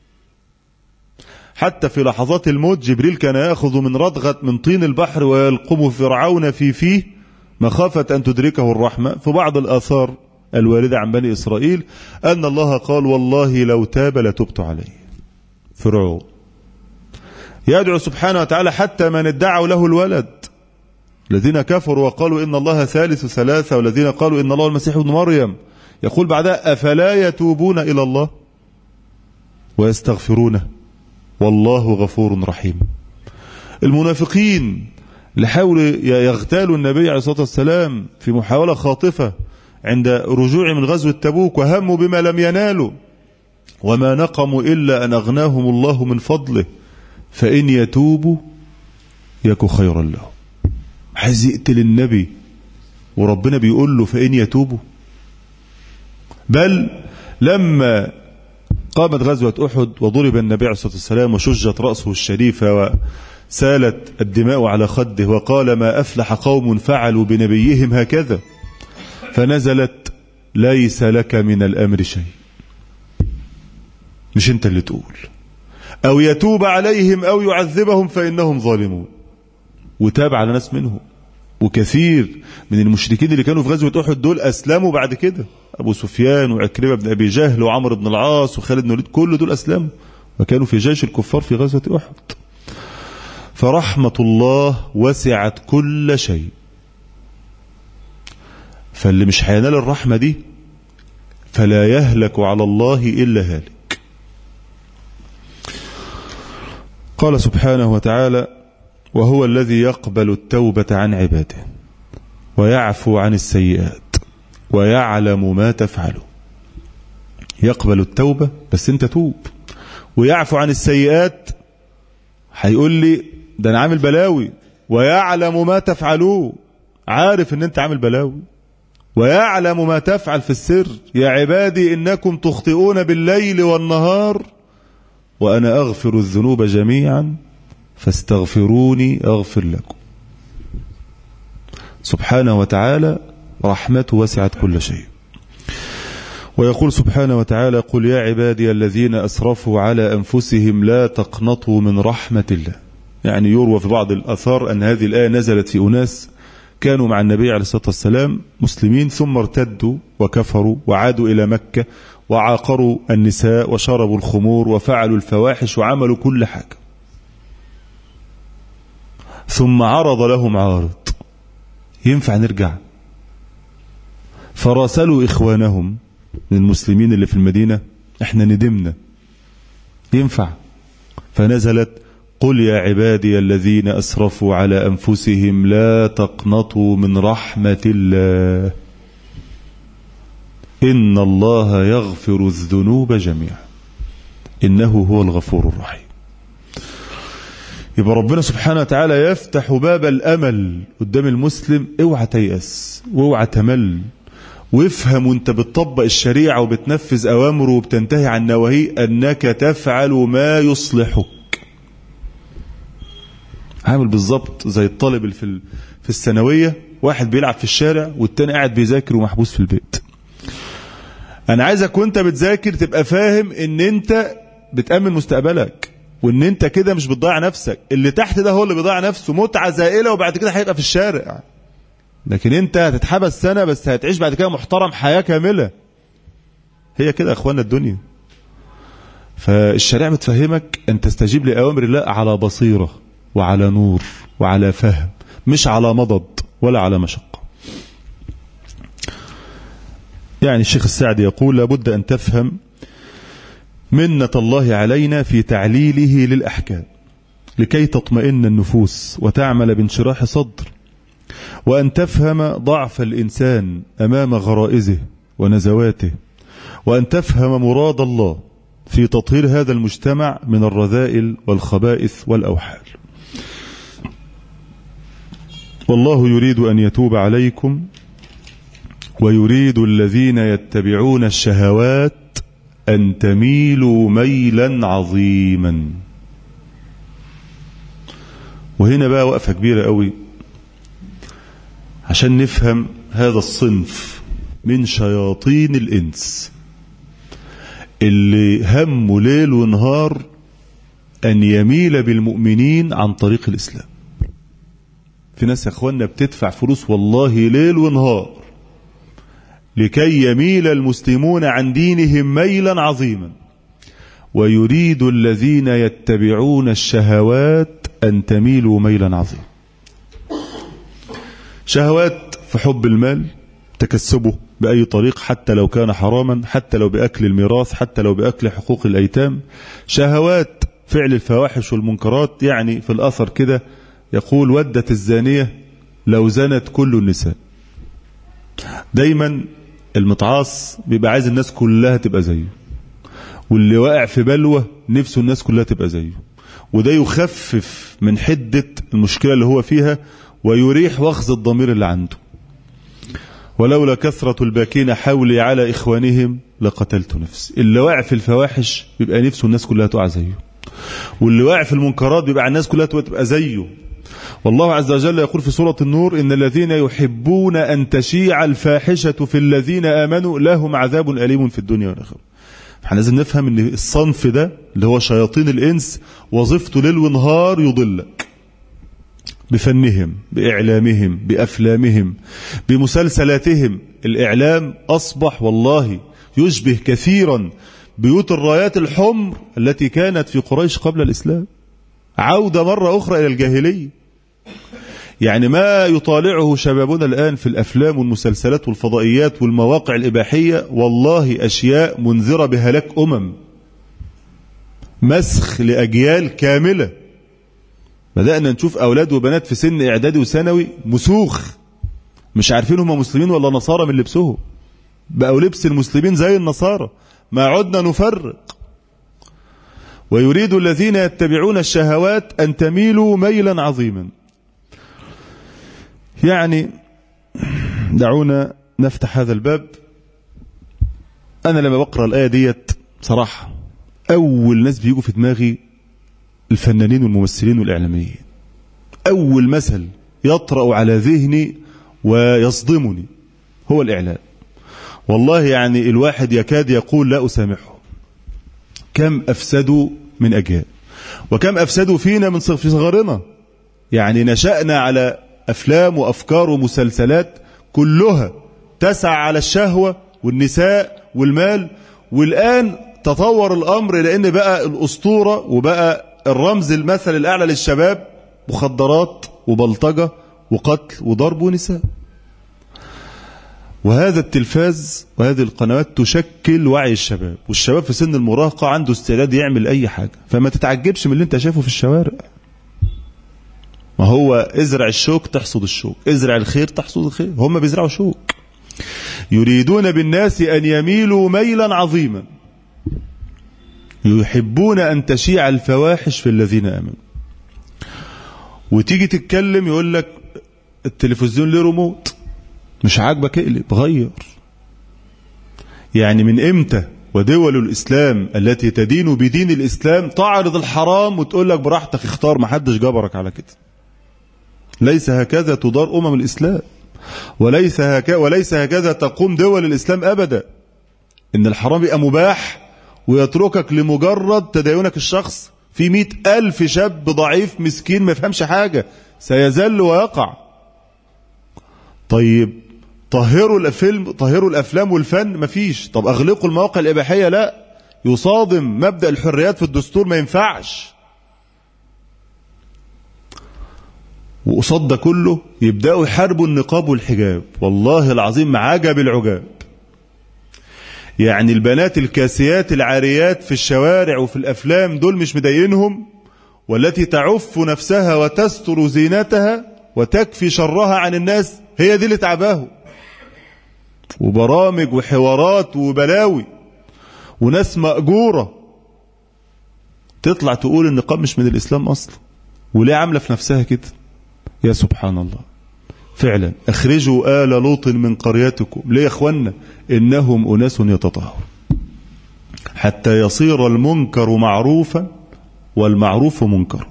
Speaker 1: حتى في لحظات الموت جبريل كان يأخذ من ردغة من طين البحر ويلقم فرعون في فيه مخافة أن تدركه الرحمة. في بعض الآثار الواردة عن بني إسرائيل أن الله قال والله لو تاب لتبت عليه. فرعون يدعو سبحانه وتعالى حتى من ادعوا له الولد، الذين كفروا وقالوا إن الله ثالث ثلاثة، والذين قالوا إن الله المسيح ابن مريم. يقول بعدها أفلا يتوبون إلى الله ويستغفرونه والله غفور رحيم. المنافقين اللي حاولوا يغتالوا النبي عليه الصلاة والسلام في محاولة خاطفة عند رجوع من غزوة تبوك، وهموا بما لم ينالوا، وما نقموا إلا أن أغناهم الله من فضله فإن يتوبوا يكو خيرا لهم. عايز يقتل النبي وربنا بيقول له فإن يتوبوا. بل لما قامت غزوة أحد وضرب النبي عليه الصلاة والسلام وشجت رأسه الشريفة وسالت الدماء على خده وقال ما أفلح قوم فعلوا بنبيهم هكذا، فنزلت ليس لك من الأمر شيء. مش انت اللي تقول، أو يتوب عليهم أو يعذبهم فإنهم ظالمون. وتاب على ناس منهم، وكثير من المشركين اللي كانوا في غزوة أحد دول أسلموا بعد كده. أبو سفيان وعكرمة بن أبي جهل وعمر بن العاص وخالد بن الوليد، كل دول أسلموا وكانوا في جيش الكفار في غزوة أحد. فرحمة الله وسعت كل شيء، فاللي مش هينال الرحمة دي فلا يهلك على الله إلا هالك. قال سبحانه وتعالى وهو الذي يقبل التوبة عن عباده ويعفو عن السيئات ويعلم ما تفعله. يقبل التوبة بس انت توب، ويعفو عن السيئات. هيقول لي ده انا عامل بلاوي، ويعلم ما تفعلوه، عارف ان انت عامل بلاوي، ويعلم ما تفعل في السر. يا عبادي إنكم تخطئون بالليل والنهار وأنا أغفر الذنوب جميعا فاستغفروني أغفر لكم. سبحانه وتعالى رحمته وسعت كل شيء. ويقول سبحانه وتعالى قل يا عبادي الذين أسرفوا على أنفسهم لا تقنطوا من رحمة الله. يعني يروى في بعض الأثار أن هذه الآية نزلت في أناس كانوا مع النبي عليه الصلاة والسلام مسلمين، ثم ارتدوا وكفروا وعادوا إلى مكة وعاقروا النساء وشربوا الخمور وفعلوا الفواحش وعملوا كل حاجة، ثم عرض لهم عارض ينفع نرجع؟ فراسلوا إخوانهم من المسلمين اللي في المدينة احنا ندمنا ينفع؟ فنزلت قل يا عبادي الذين أسرفوا على أنفسهم لا تقنطوا من رحمة الله إن الله يغفر الذنوب جميعا إنه هو الغفور الرحيم. يبقى ربنا سبحانه وتعالى يفتح باب الأمل قدام المسلم. اوعى تيأس واوعى تمل، وافهم وانت بتطبق الشريعة وبتنفذ أوامره وبتنتهي عن نواهيه أنك تفعل ما يصلحك. عامل بالظبط زي الطالب اللي في في الثانويه، واحد بيلعب في الشارع والتاني قاعد بيذاكر ومحبوس في البيت. انا عايزك وانت بتذاكر تبقى فاهم ان انت بتأمن مستقبلك، وان انت كده مش بتضيع نفسك. اللي تحت ده هو اللي بيضيع نفسه متعه زائله وبعد كده هيبقى في الشارع، لكن انت هتتحبس سنه بس هتعيش بعد كده محترم حياه كامله. هي كده يا اخوانا الدنيا. فالشريعه بتفهمك ان تستجيب لأوامر الله على بصيره وعلى نور وعلى فهم، مش على مضض ولا على مشقة. يعني الشيخ السعدي يقول لابد أن تفهم منة الله علينا في تعليله للأحكام لكي تطمئن النفوس وتعمل بانشراح صدر، وأن تفهم ضعف الإنسان أمام غرائزه ونزواته، وأن تفهم مراد الله في تطهير هذا المجتمع من الرذائل والخبائث والأوحال. والله يريد أن يتوب عليكم ويريد الذين يتبعون الشهوات أن تميلوا ميلا عظيما. وهنا بقى وقفة كبيرة قوي عشان نفهم هذا الصنف من شياطين الإنس اللي همه ليل ونهار أن يميل بالمؤمنين عن طريق الإسلام. في ناس يا أخوانا بتدفع فلوس والله ليل ونهار لكي يميل المسلمون عن دينهم ميلا عظيما. ويريد الذين يتبعون الشهوات أن تميلوا ميلا عظيما. شهوات في حب المال، تكسبه بأي طريق حتى لو كان حراما، حتى لو بأكل الميراث، حتى لو بأكل حقوق الأيتام. شهوات فعل الفواحش والمنكرات، يعني في الأثر كده يقول ودت الزانية لو زنت كل النساء. دايما المتعاص بيبقى عايز الناس كلها تبقى زيه، واللي واقع في بلوة نفسه الناس كلها تبقى زيه، وده يخفف من حدة المشكلة اللي هو فيها ويريح وخز الضمير اللي عنده. ولولا كثرة الباكين حولي على إخوانهم لقتلت نفسي. اللي واقع في الفواحش بيبقى نفسه الناس كلها تقع زيه، واللي واقع في المنكرات بيبقى الناس كلها تبقى زيه. والله عز وجل يقول في سورة النور إن الذين يحبون أن تشيع الفاحشة في الذين آمنوا لهم عذاب أليم في الدنيا والآخرة. احنا لازم نفهم ان الصنف ده اللي هو شياطين الإنس وظيفته ليل ونهار يضلك بفنهم، بإعلامهم، بأفلامهم، بمسلسلاتهم. الإعلام أصبح والله يشبه كثيرا بيوت الرايات الحمر التي كانت في قريش قبل الإسلام، عودة مرة أخرى إلى الجاهلية. يعني ما يطالعه شبابنا الآن في الأفلام والمسلسلات والفضائيات والمواقع الإباحية والله أشياء منذرة بهلاك أمم، مسخ لأجيال كاملة. بدأنا نشوف أولاد وبنات في سن إعدادي وثانوي مسوخ، مش عارفين هم مسلمين ولا نصارى من لبسهم، بقوا لبس المسلمين زي النصارى، ما عدنا نفرق. ويريد الذين يتبعون الشهوات أن تميلوا ميلا عظيما. يعني دعونا نفتح هذا الباب. أنا لما بقرأ الآية ديت صراحة أول ناس بيجوا في دماغي الفنانين والممثلين والإعلاميين. أول مثل يطرأ على ذهني ويصدمني هو الإعلام. والله يعني الواحد يكاد يقول لا أسامحه. كم أفسدوا من أجيال، وكم أفسدوا فينا من في صغرنا. يعني نشأنا على أفلام وأفكار ومسلسلات كلها تسعى على الشهوة والنساء والمال، والآن تطور الأمر لأن بقى الأسطورة وبقى الرمز المثل الأعلى للشباب مخدرات وبلطجة وقتل وضرب ونساء. وهذا التلفاز وهذه القنوات تشكل وعي الشباب، والشباب في سن المراهقة عنده استعداد يعمل أي حاجة. فما تتعجبش من اللي انت شايفه في الشوارع. ما هو ازرع الشوك تحصد الشوك، ازرع الخير تحصد الخير. هم بيزرعوا شوك. يريدون بالناس أن يميلوا ميلا عظيما، يحبون أن تشيع الفواحش في الذين آمنوا. وتيجي تتكلم يقول لك التلفزيون له ريموت، مش عاجبك اقلب غير. يعني من امتى ودول الإسلام التي تدين بدين الإسلام تعرض الحرام وتقول لك براحتك اختار، ما حدش جبرك على كده. ليس هكذا تدار أمم الإسلام، وليس هكذا وليس هكذا تقوم دول الإسلام أبدا. إن الحرام يبقى مباح ويتركك لمجرد تدينك الشخص. في مئة ألف شاب ضعيف مسكين ما يفهمش حاجة سيزل ويقع. طيب طهروا الفيلم، طهروا الأفلام والفن، مفيش. طب أغلقوا المواقع الإباحية، لا، يصادم مبدأ الحريات في الدستور، ما ينفعش. وقصاد ده كله يبدأوا يحاربوا النقاب والحجاب. والله العظيم عجب العجاب. يعني البنات الكاسيات العاريات في الشوارع وفي الأفلام دول مش مضايقينهم، والتي تعف نفسها وتستر زينتها وتكفي شرها عن الناس هي دي اللي تعباه. وبرامج وحوارات وبلاوي وناس مأجورة تطلع تقول النقاب مش من الإسلام أصلا، وليه عاملة في نفسها كده؟ يا سبحان الله. فعلا أخرجوا آل لوط من قريتكم. ليه يا أخوانا؟ إنهم أناس يتطهرون، حتى يصير المنكر معروفا والمعروف منكر.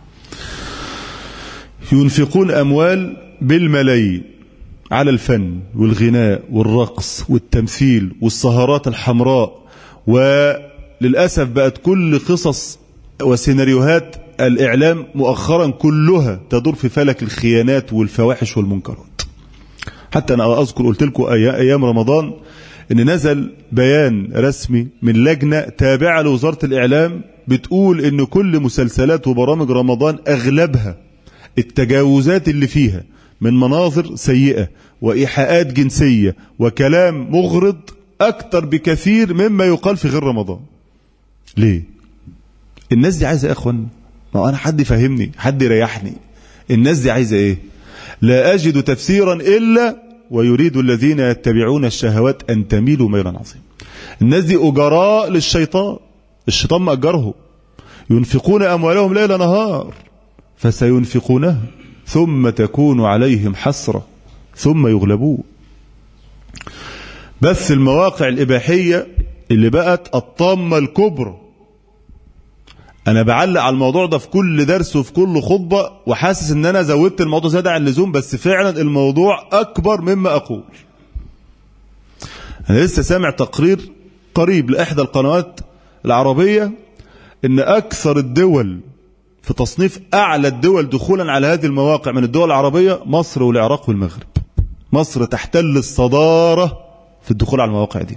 Speaker 1: ينفقون أموال بالملايين على الفن والغناء والرقص والتمثيل والسهرات الحمراء، وللأسف بقت كل قصص وسيناريوهات الإعلام مؤخرا كلها تدور في فلك الخيانات والفواحش والمنكرات. حتى أنا أذكر قلت لكم أيام رمضان إن نزل بيان رسمي من لجنة تابعة لوزارة الإعلام بتقول إن كل مسلسلات وبرامج رمضان أغلبها التجاوزات اللي فيها من مناظر سيئة وإيحاءات جنسية وكلام مغرض أكتر بكثير مما يقال في غير رمضان. ليه؟ الناس دي عايزة إيه يا أخوان؟ ما أنا حد يفهمني، حد يريحني. الناس دي عايزة إيه؟ لا أجد تفسيرا إلا ويريد الذين يتبعون الشهوات أن تميلوا ميلا عظيما. الناس دي أجراء للشيطان، الشيطان مأجرهم، ينفقون أموالهم ليل نهار فسينفقونها ثم تكون عليهم حسرة ثم يغلبون. بس المواقع الإباحية اللي بقت الطامة الكبرى، أنا بعلق على الموضوع ده في كل درس وفي كل خطبة، وحاسس إن أنا زودت الموضوع زيادة عن اللزوم، بس فعلا الموضوع أكبر مما أقول. أنا لسه سامع تقرير قريب لإحدى القنوات العربية إن أكثر الدول في تصنيف أعلى الدول دخولا على هذه المواقع من الدول العربية مصر والعراق والمغرب. مصر تحتل الصدارة في الدخول على المواقع دي.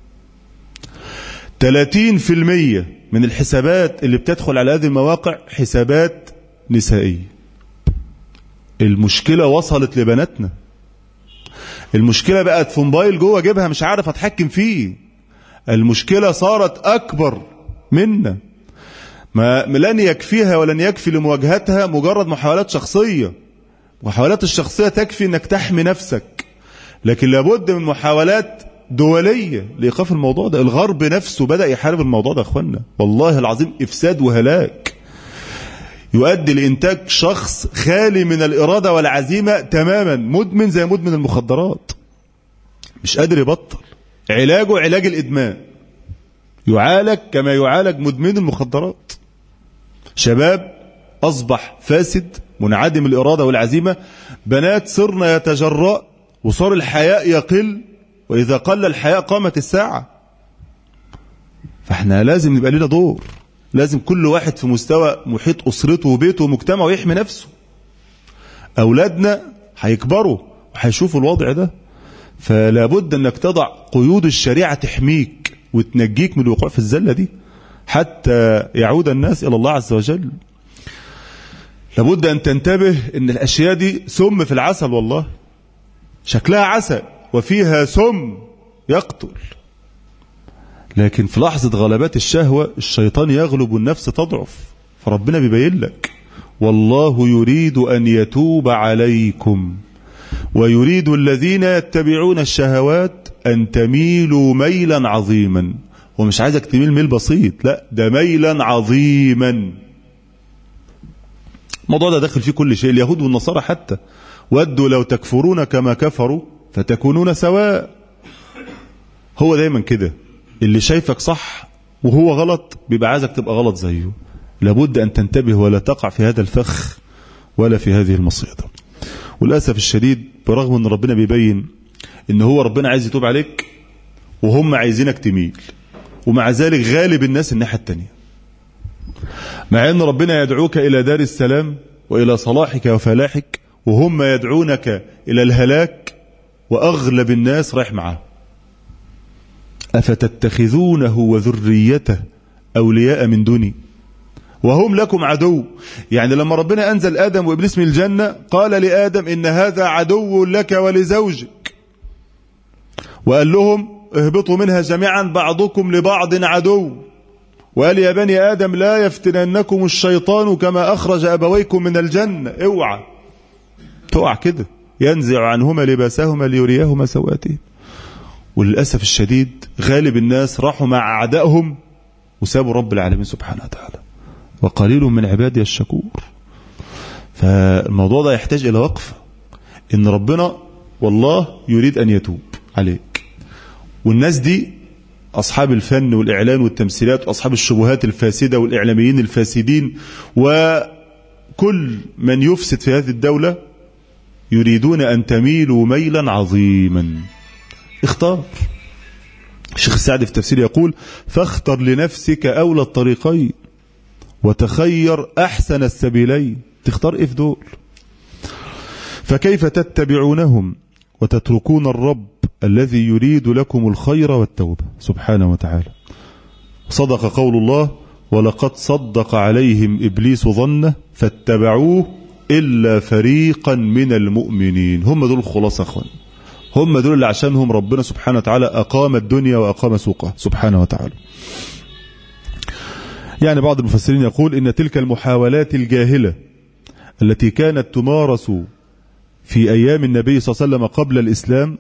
Speaker 1: ثلاثين بالمئة من الحسابات اللي بتدخل على هذه المواقع حسابات نسائية. المشكلة وصلت لبناتنا، المشكلة بقت في موبايل جوه جيبها مش عارف اتحكم فيه، المشكلة صارت أكبر منا، ما لن يكفيها ولن يكفي لمواجهتها مجرد محاولات شخصية. محاولات الشخصية تكفي انك تحمي نفسك، لكن لابد من محاولات دولية لإيقاف الموضوع ده. الغرب نفسه بدأ يحارب الموضوع ده يا اخوانا، والله العظيم إفساد وهلاك يؤدي لإنتاج شخص خالي من الإرادة والعزيمة تماما، مدمن زي مدمن المخدرات، مش قادر يبطل. علاجه علاج الإدمان، يعالج كما يعالج مدمن المخدرات. شباب أصبح فاسد منعدم الإرادة والعزيمة، بنات صرنا يتجرأ وصار الحياء يقل، وإذا قل الحياء قامت الساعة. فاحنا لازم نبقى لنا دور، لازم كل واحد في مستوى محيط أسرته وبيته ومجتمعه يحمي نفسه. أولادنا هيكبروا وهيشوفوا الوضع ده، فلا بد أنك تضع قيود الشريعة تحميك وتنجيك من الوقوع في الزلة دي حتى يعود الناس إلى الله عز وجل. لابد أن تنتبه أن الأشياء دي سم في العسل، والله شكلها عسل وفيها سم يقتل، لكن في لحظة غلبات الشهوة الشيطان يغلب والنفس تضعف. فربنا بيبين لك والله يريد أن يتوب عليكم ويريد الذين يتبعون الشهوات أن تميلوا ميلا عظيما. هو مش عايزك تميل ميل بسيط، لا ده ميلا عظيما. الموضوع ده داخل فيه كل شيء، اليهود والنصارى حتى ودوا لو تكفرون كما كفروا فتكونون سواء. هو دايما كده، اللي شايفك صح وهو غلط بيبقى عايزك تبقى غلط زيه. لابد أن تنتبه ولا تقع في هذا الفخ ولا في هذه المصيدة. والأسف الشديد برغم أن ربنا بيبين أن هو ربنا عايز يتوب عليك وهم عايزينك تميل، ومع ذلك غالب الناس الناحية التانية، مع أن ربنا يدعوك إلى دار السلام وإلى صلاحك وفلاحك، وهم يدعونك إلى الهلاك، وأغلب الناس رايح معاه. أفتتخذونه وذريته أولياء من دوني وهم لكم عدو. يعني لما ربنا أنزل آدم وإبليس من الجنة قال لآدم إن هذا عدو لك ولزوجك، وقال لهم اهبطوا منها جميعا بعضكم لبعض عدو، وقال يا بني آدم لا يفتننكم الشيطان كما أخرج أبويكم من الجنة. اوعى تقع كده، ينزع عنهما لباسهما ليريهما سوآتهم. وللأسف الشديد غالب الناس راحوا مع أعدائهم وسابوا رب العالمين سبحانه وتعالى. وقليل من عبادي الشكور. فالموضوع ده يحتاج إلى وقفة، إن ربنا والله يريد أن يتوب عليك. والناس دي أصحاب الفن والإعلان والتمثيلات وأصحاب الشبهات الفاسدة والإعلاميين الفاسدين وكل من يفسد في هذه الدولة يريدون أن تميلوا ميلا عظيما. اختار. الشيخ السعدي في التفسير يقول: فاختر لنفسك أولى الطريقين وتخير أحسن السبيلين. تختار إيه في دول؟ فكيف تتبعونهم وتتركون الرب الذي يريد لكم الخير والتوبة سبحانه وتعالى. صدق قول الله: ولقد صدق عليهم إبليس ظنه فاتبعوه إلا فريقا من المؤمنين. هم دول الخلاصة أخوان، هم دول اللي عشانهم ربنا سبحانه وتعالى أقام الدنيا وأقام سوقه سبحانه وتعالى. يعني بعض المفسرين يقول إن تلك المحاولات الجاهلة التي كانت تمارس في أيام النبي صلى الله عليه وسلم قبل الإسلام،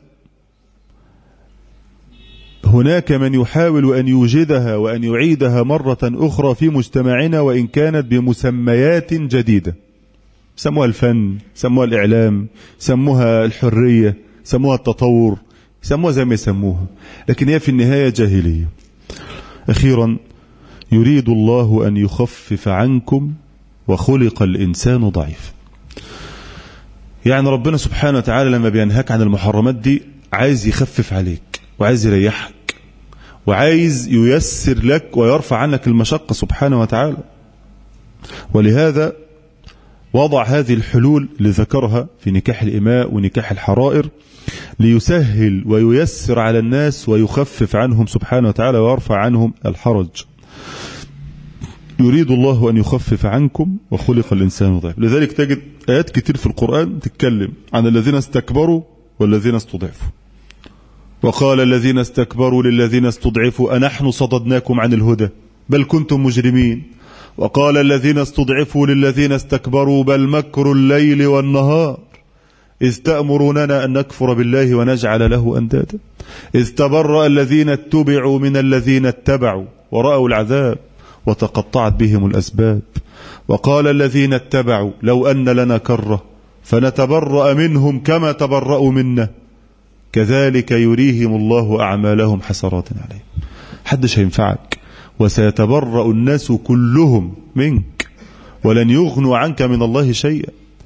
Speaker 1: هناك من يحاول أن يوجدها وأن يعيدها مرة أخرى في مجتمعنا، وإن كانت بمسميات جديدة. سموها الفن، سموها الإعلام، سموها الحرية، سموها التطور، سموها زي ما يسموها، لكن هي في النهاية جاهلية. أخيرا، يريد الله أن يخفف عنكم وخلق الإنسان ضعيف. يعني ربنا سبحانه وتعالى لما بينهاك عن المحرمات دي عايز يخفف عليك وعايز يريحك وعايز ييسر لك ويرفع عنك المشقة سبحانه وتعالى. ولهذا وضع هذه الحلول اللي ذكرها في نكاح الإماء ونكاح الحرائر ليسهل وييسر على الناس ويخفف عنهم سبحانه وتعالى ويرفع عنهم الحرج. يريد الله أن يخفف عنكم وخلق الإنسان ضعيف. لذلك تجد آيات كتير في القرآن تتكلم عن الذين استكبروا والذين استضعفوا. وقال الذين استكبروا للذين استضعفوا أنحن صددناكم عن الهدى بل كنتم مجرمين. وقال الذين استضعفوا للذين استكبروا بل مكر الليل والنهار إذ تأمروننا أن نكفر بالله ونجعل له أندادا إذ تبرأ الذين اتبعوا من الذين اتبعوا ورأوا العذاب وتقطعت بهم الأسباب. وقال الذين اتبعوا لو أن لنا كرة فنتبرأ منهم كما تبرأوا منا كذلك يريهم الله أعمالهم حسرات عليهم. حدش هينفعك وسيتبرأ الناس كلهم منك ولن يغنوا عنك من الله شيئا.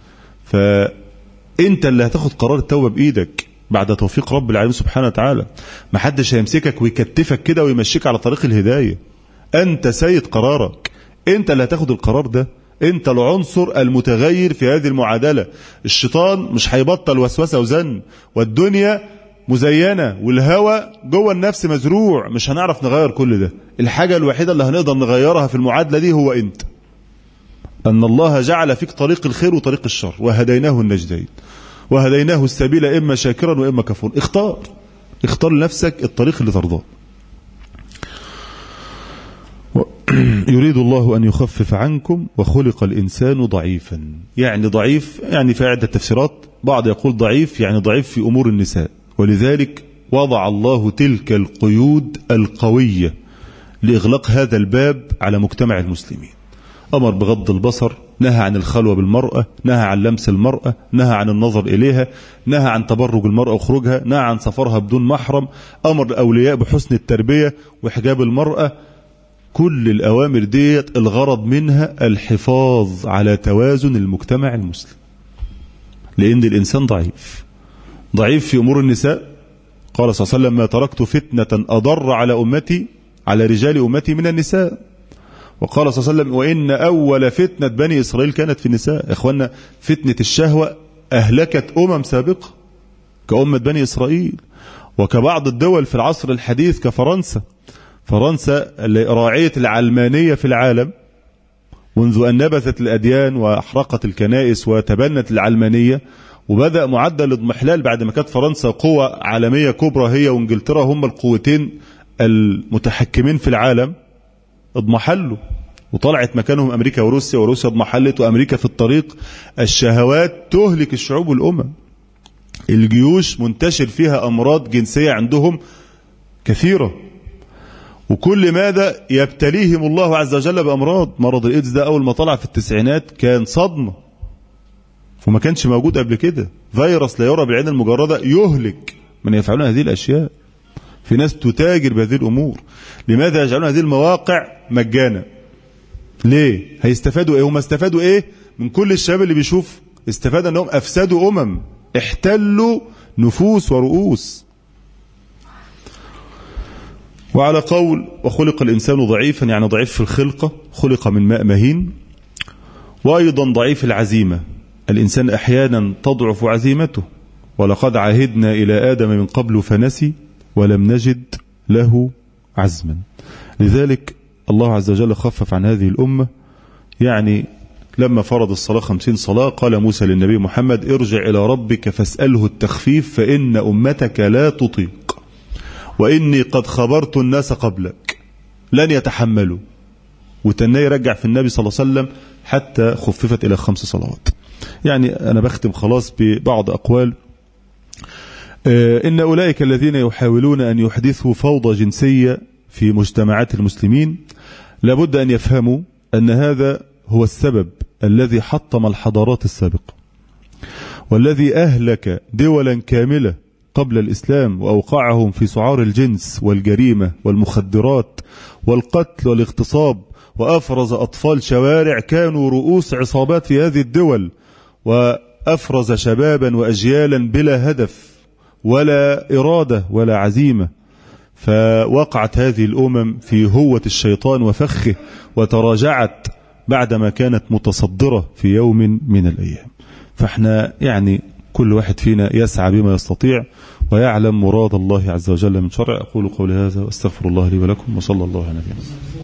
Speaker 1: فأنت اللي هتاخد قرار التوبة بإيدك بعد توفيق رب العالمين سبحانه وتعالى. ما حدش هيمسكك ويكتفك كده ويمشيك على طريق الهداية. أنت سيد قرارك، أنت اللي هتاخد القرار ده، أنت العنصر المتغير في هذه المعادلة. الشيطان مش هيبطل وسوسة وزن، والدنيا مزينة والهوى جوه النفس مزروع، مش هنعرف نغير كل ده. الحاجة الوحيدة اللي هنقدر نغيرها في المعادلة دي هو أنت، أن الله جعل فيك طريق الخير وطريق الشر وهديناه النجدين وهديناه السبيل إما شاكرا وإما كفور. اختار اختار لنفسك الطريق اللي ترضاه. يريد الله أن يخفف عنكم وخلق الإنسان ضعيفا. يعني ضعيف يعني في عدة تفسيرات، بعض يقول ضعيف يعني ضعيف في أمور النساء، ولذلك وضع الله تلك القيود القوية لإغلاق هذا الباب على مجتمع المسلمين. أمر بغض البصر، نهى عن الخلوة بالمرأة، نهى عن لمس المرأة، نهى عن النظر إليها، نهى عن تبرج المرأة وخروجها، نهى عن سفرها بدون محرم، أمر الأولياء بحسن التربية وحجاب المرأة. كل الأوامر ديت الغرض منها الحفاظ على توازن المجتمع المسلم، لأن الإنسان ضعيف ضعيف في أمور النساء. قال صلى الله عليه وسلم: ما تركت فتنة أضر على أمتي على رجال أمتي من النساء. وقال صلى الله عليه وسلم: وإن أول فتنة بني إسرائيل كانت في النساء. إخوانا، فتنة الشهوة أهلكت أمم سابقة كأمة بني إسرائيل، وكبعض الدول في العصر الحديث كفرنسا. فرنسا اللي راعية العلمانية في العالم منذ أن نبثت الأديان وأحرقت الكنائس وتبنت العلمانية، وبدأ معدل الاضمحلال بعد ما كانت فرنسا قوة عالمية كبرى هي وانجلترا هم القوتين المتحكمين في العالم، اضمحلوا وطلعت مكانهم أمريكا وروسيا، وروسيا اضمحلت وأمريكا في الطريق. الشهوات تهلك الشعوب والأمم. الجيوش منتشر فيها أمراض جنسية عندهم كثيرة، وكل ماذا يبتليهم الله عز وجل بأمراض. مرض الإيدز ده أول ما طلع في التسعينات كان صدمة وما كانش موجود قبل كده. فيروس لا يرى بالعين المجردة يهلك من يفعلون هذه الأشياء. في ناس تتاجر بهذه الأمور. لماذا يجعلون هذه المواقع مجانا؟ ليه؟ هيستفادوا ايه؟ هم استفادوا ايه من كل الشباب اللي بيشوف؟ استفاد انهم افسدوا امم، احتلوا نفوس ورؤوس. وعلى قول وخلق الانسان ضعيفا، يعني ضعيف في الخلقة، خلق من ماء مهين. وايضا ضعيف العزيمة، الانسان احيانا تضعف عزيمته. ولقد عهدنا الى ادم من قبل فنسي ولم نجد له عزما. لذلك الله عز وجل خفف عن هذه الأمة. يعني لما فرض الصلاة خمسين صلاة قال موسى للنبي محمد ارجع إلى ربك فاسأله التخفيف فإن أمتك لا تطيق وإني قد خبرت الناس قبلك لن يتحملوا. وتنى يرجع في النبي صلى الله عليه وسلم حتى خففت إلى خمس صلوات. يعني أنا بختم خلاص ببعض أقوال. إن أولئك الذين يحاولون أن يحدثوا فوضى جنسية في مجتمعات المسلمين لابد أن يفهموا أن هذا هو السبب الذي حطم الحضارات السابقة والذي أهلك دولا كاملة قبل الإسلام وأوقعهم في سعار الجنس والجريمة والمخدرات والقتل والاغتصاب، وأفرز أطفال شوارع كانوا رؤوس عصابات في هذه الدول، وأفرز شبابا وأجيالا بلا هدف ولا إرادة ولا عزيمة. فوقعت هذه الأمم في هوة الشيطان وفخه وتراجعت بعدما كانت متصدرة في يوم من الأيام. فاحنا يعني كل واحد فينا يسعى بما يستطيع ويعلم مراد الله عز وجل من شرع. أقول قولي هذا واستغفر الله لي ولكم وصلى الله على نبينا.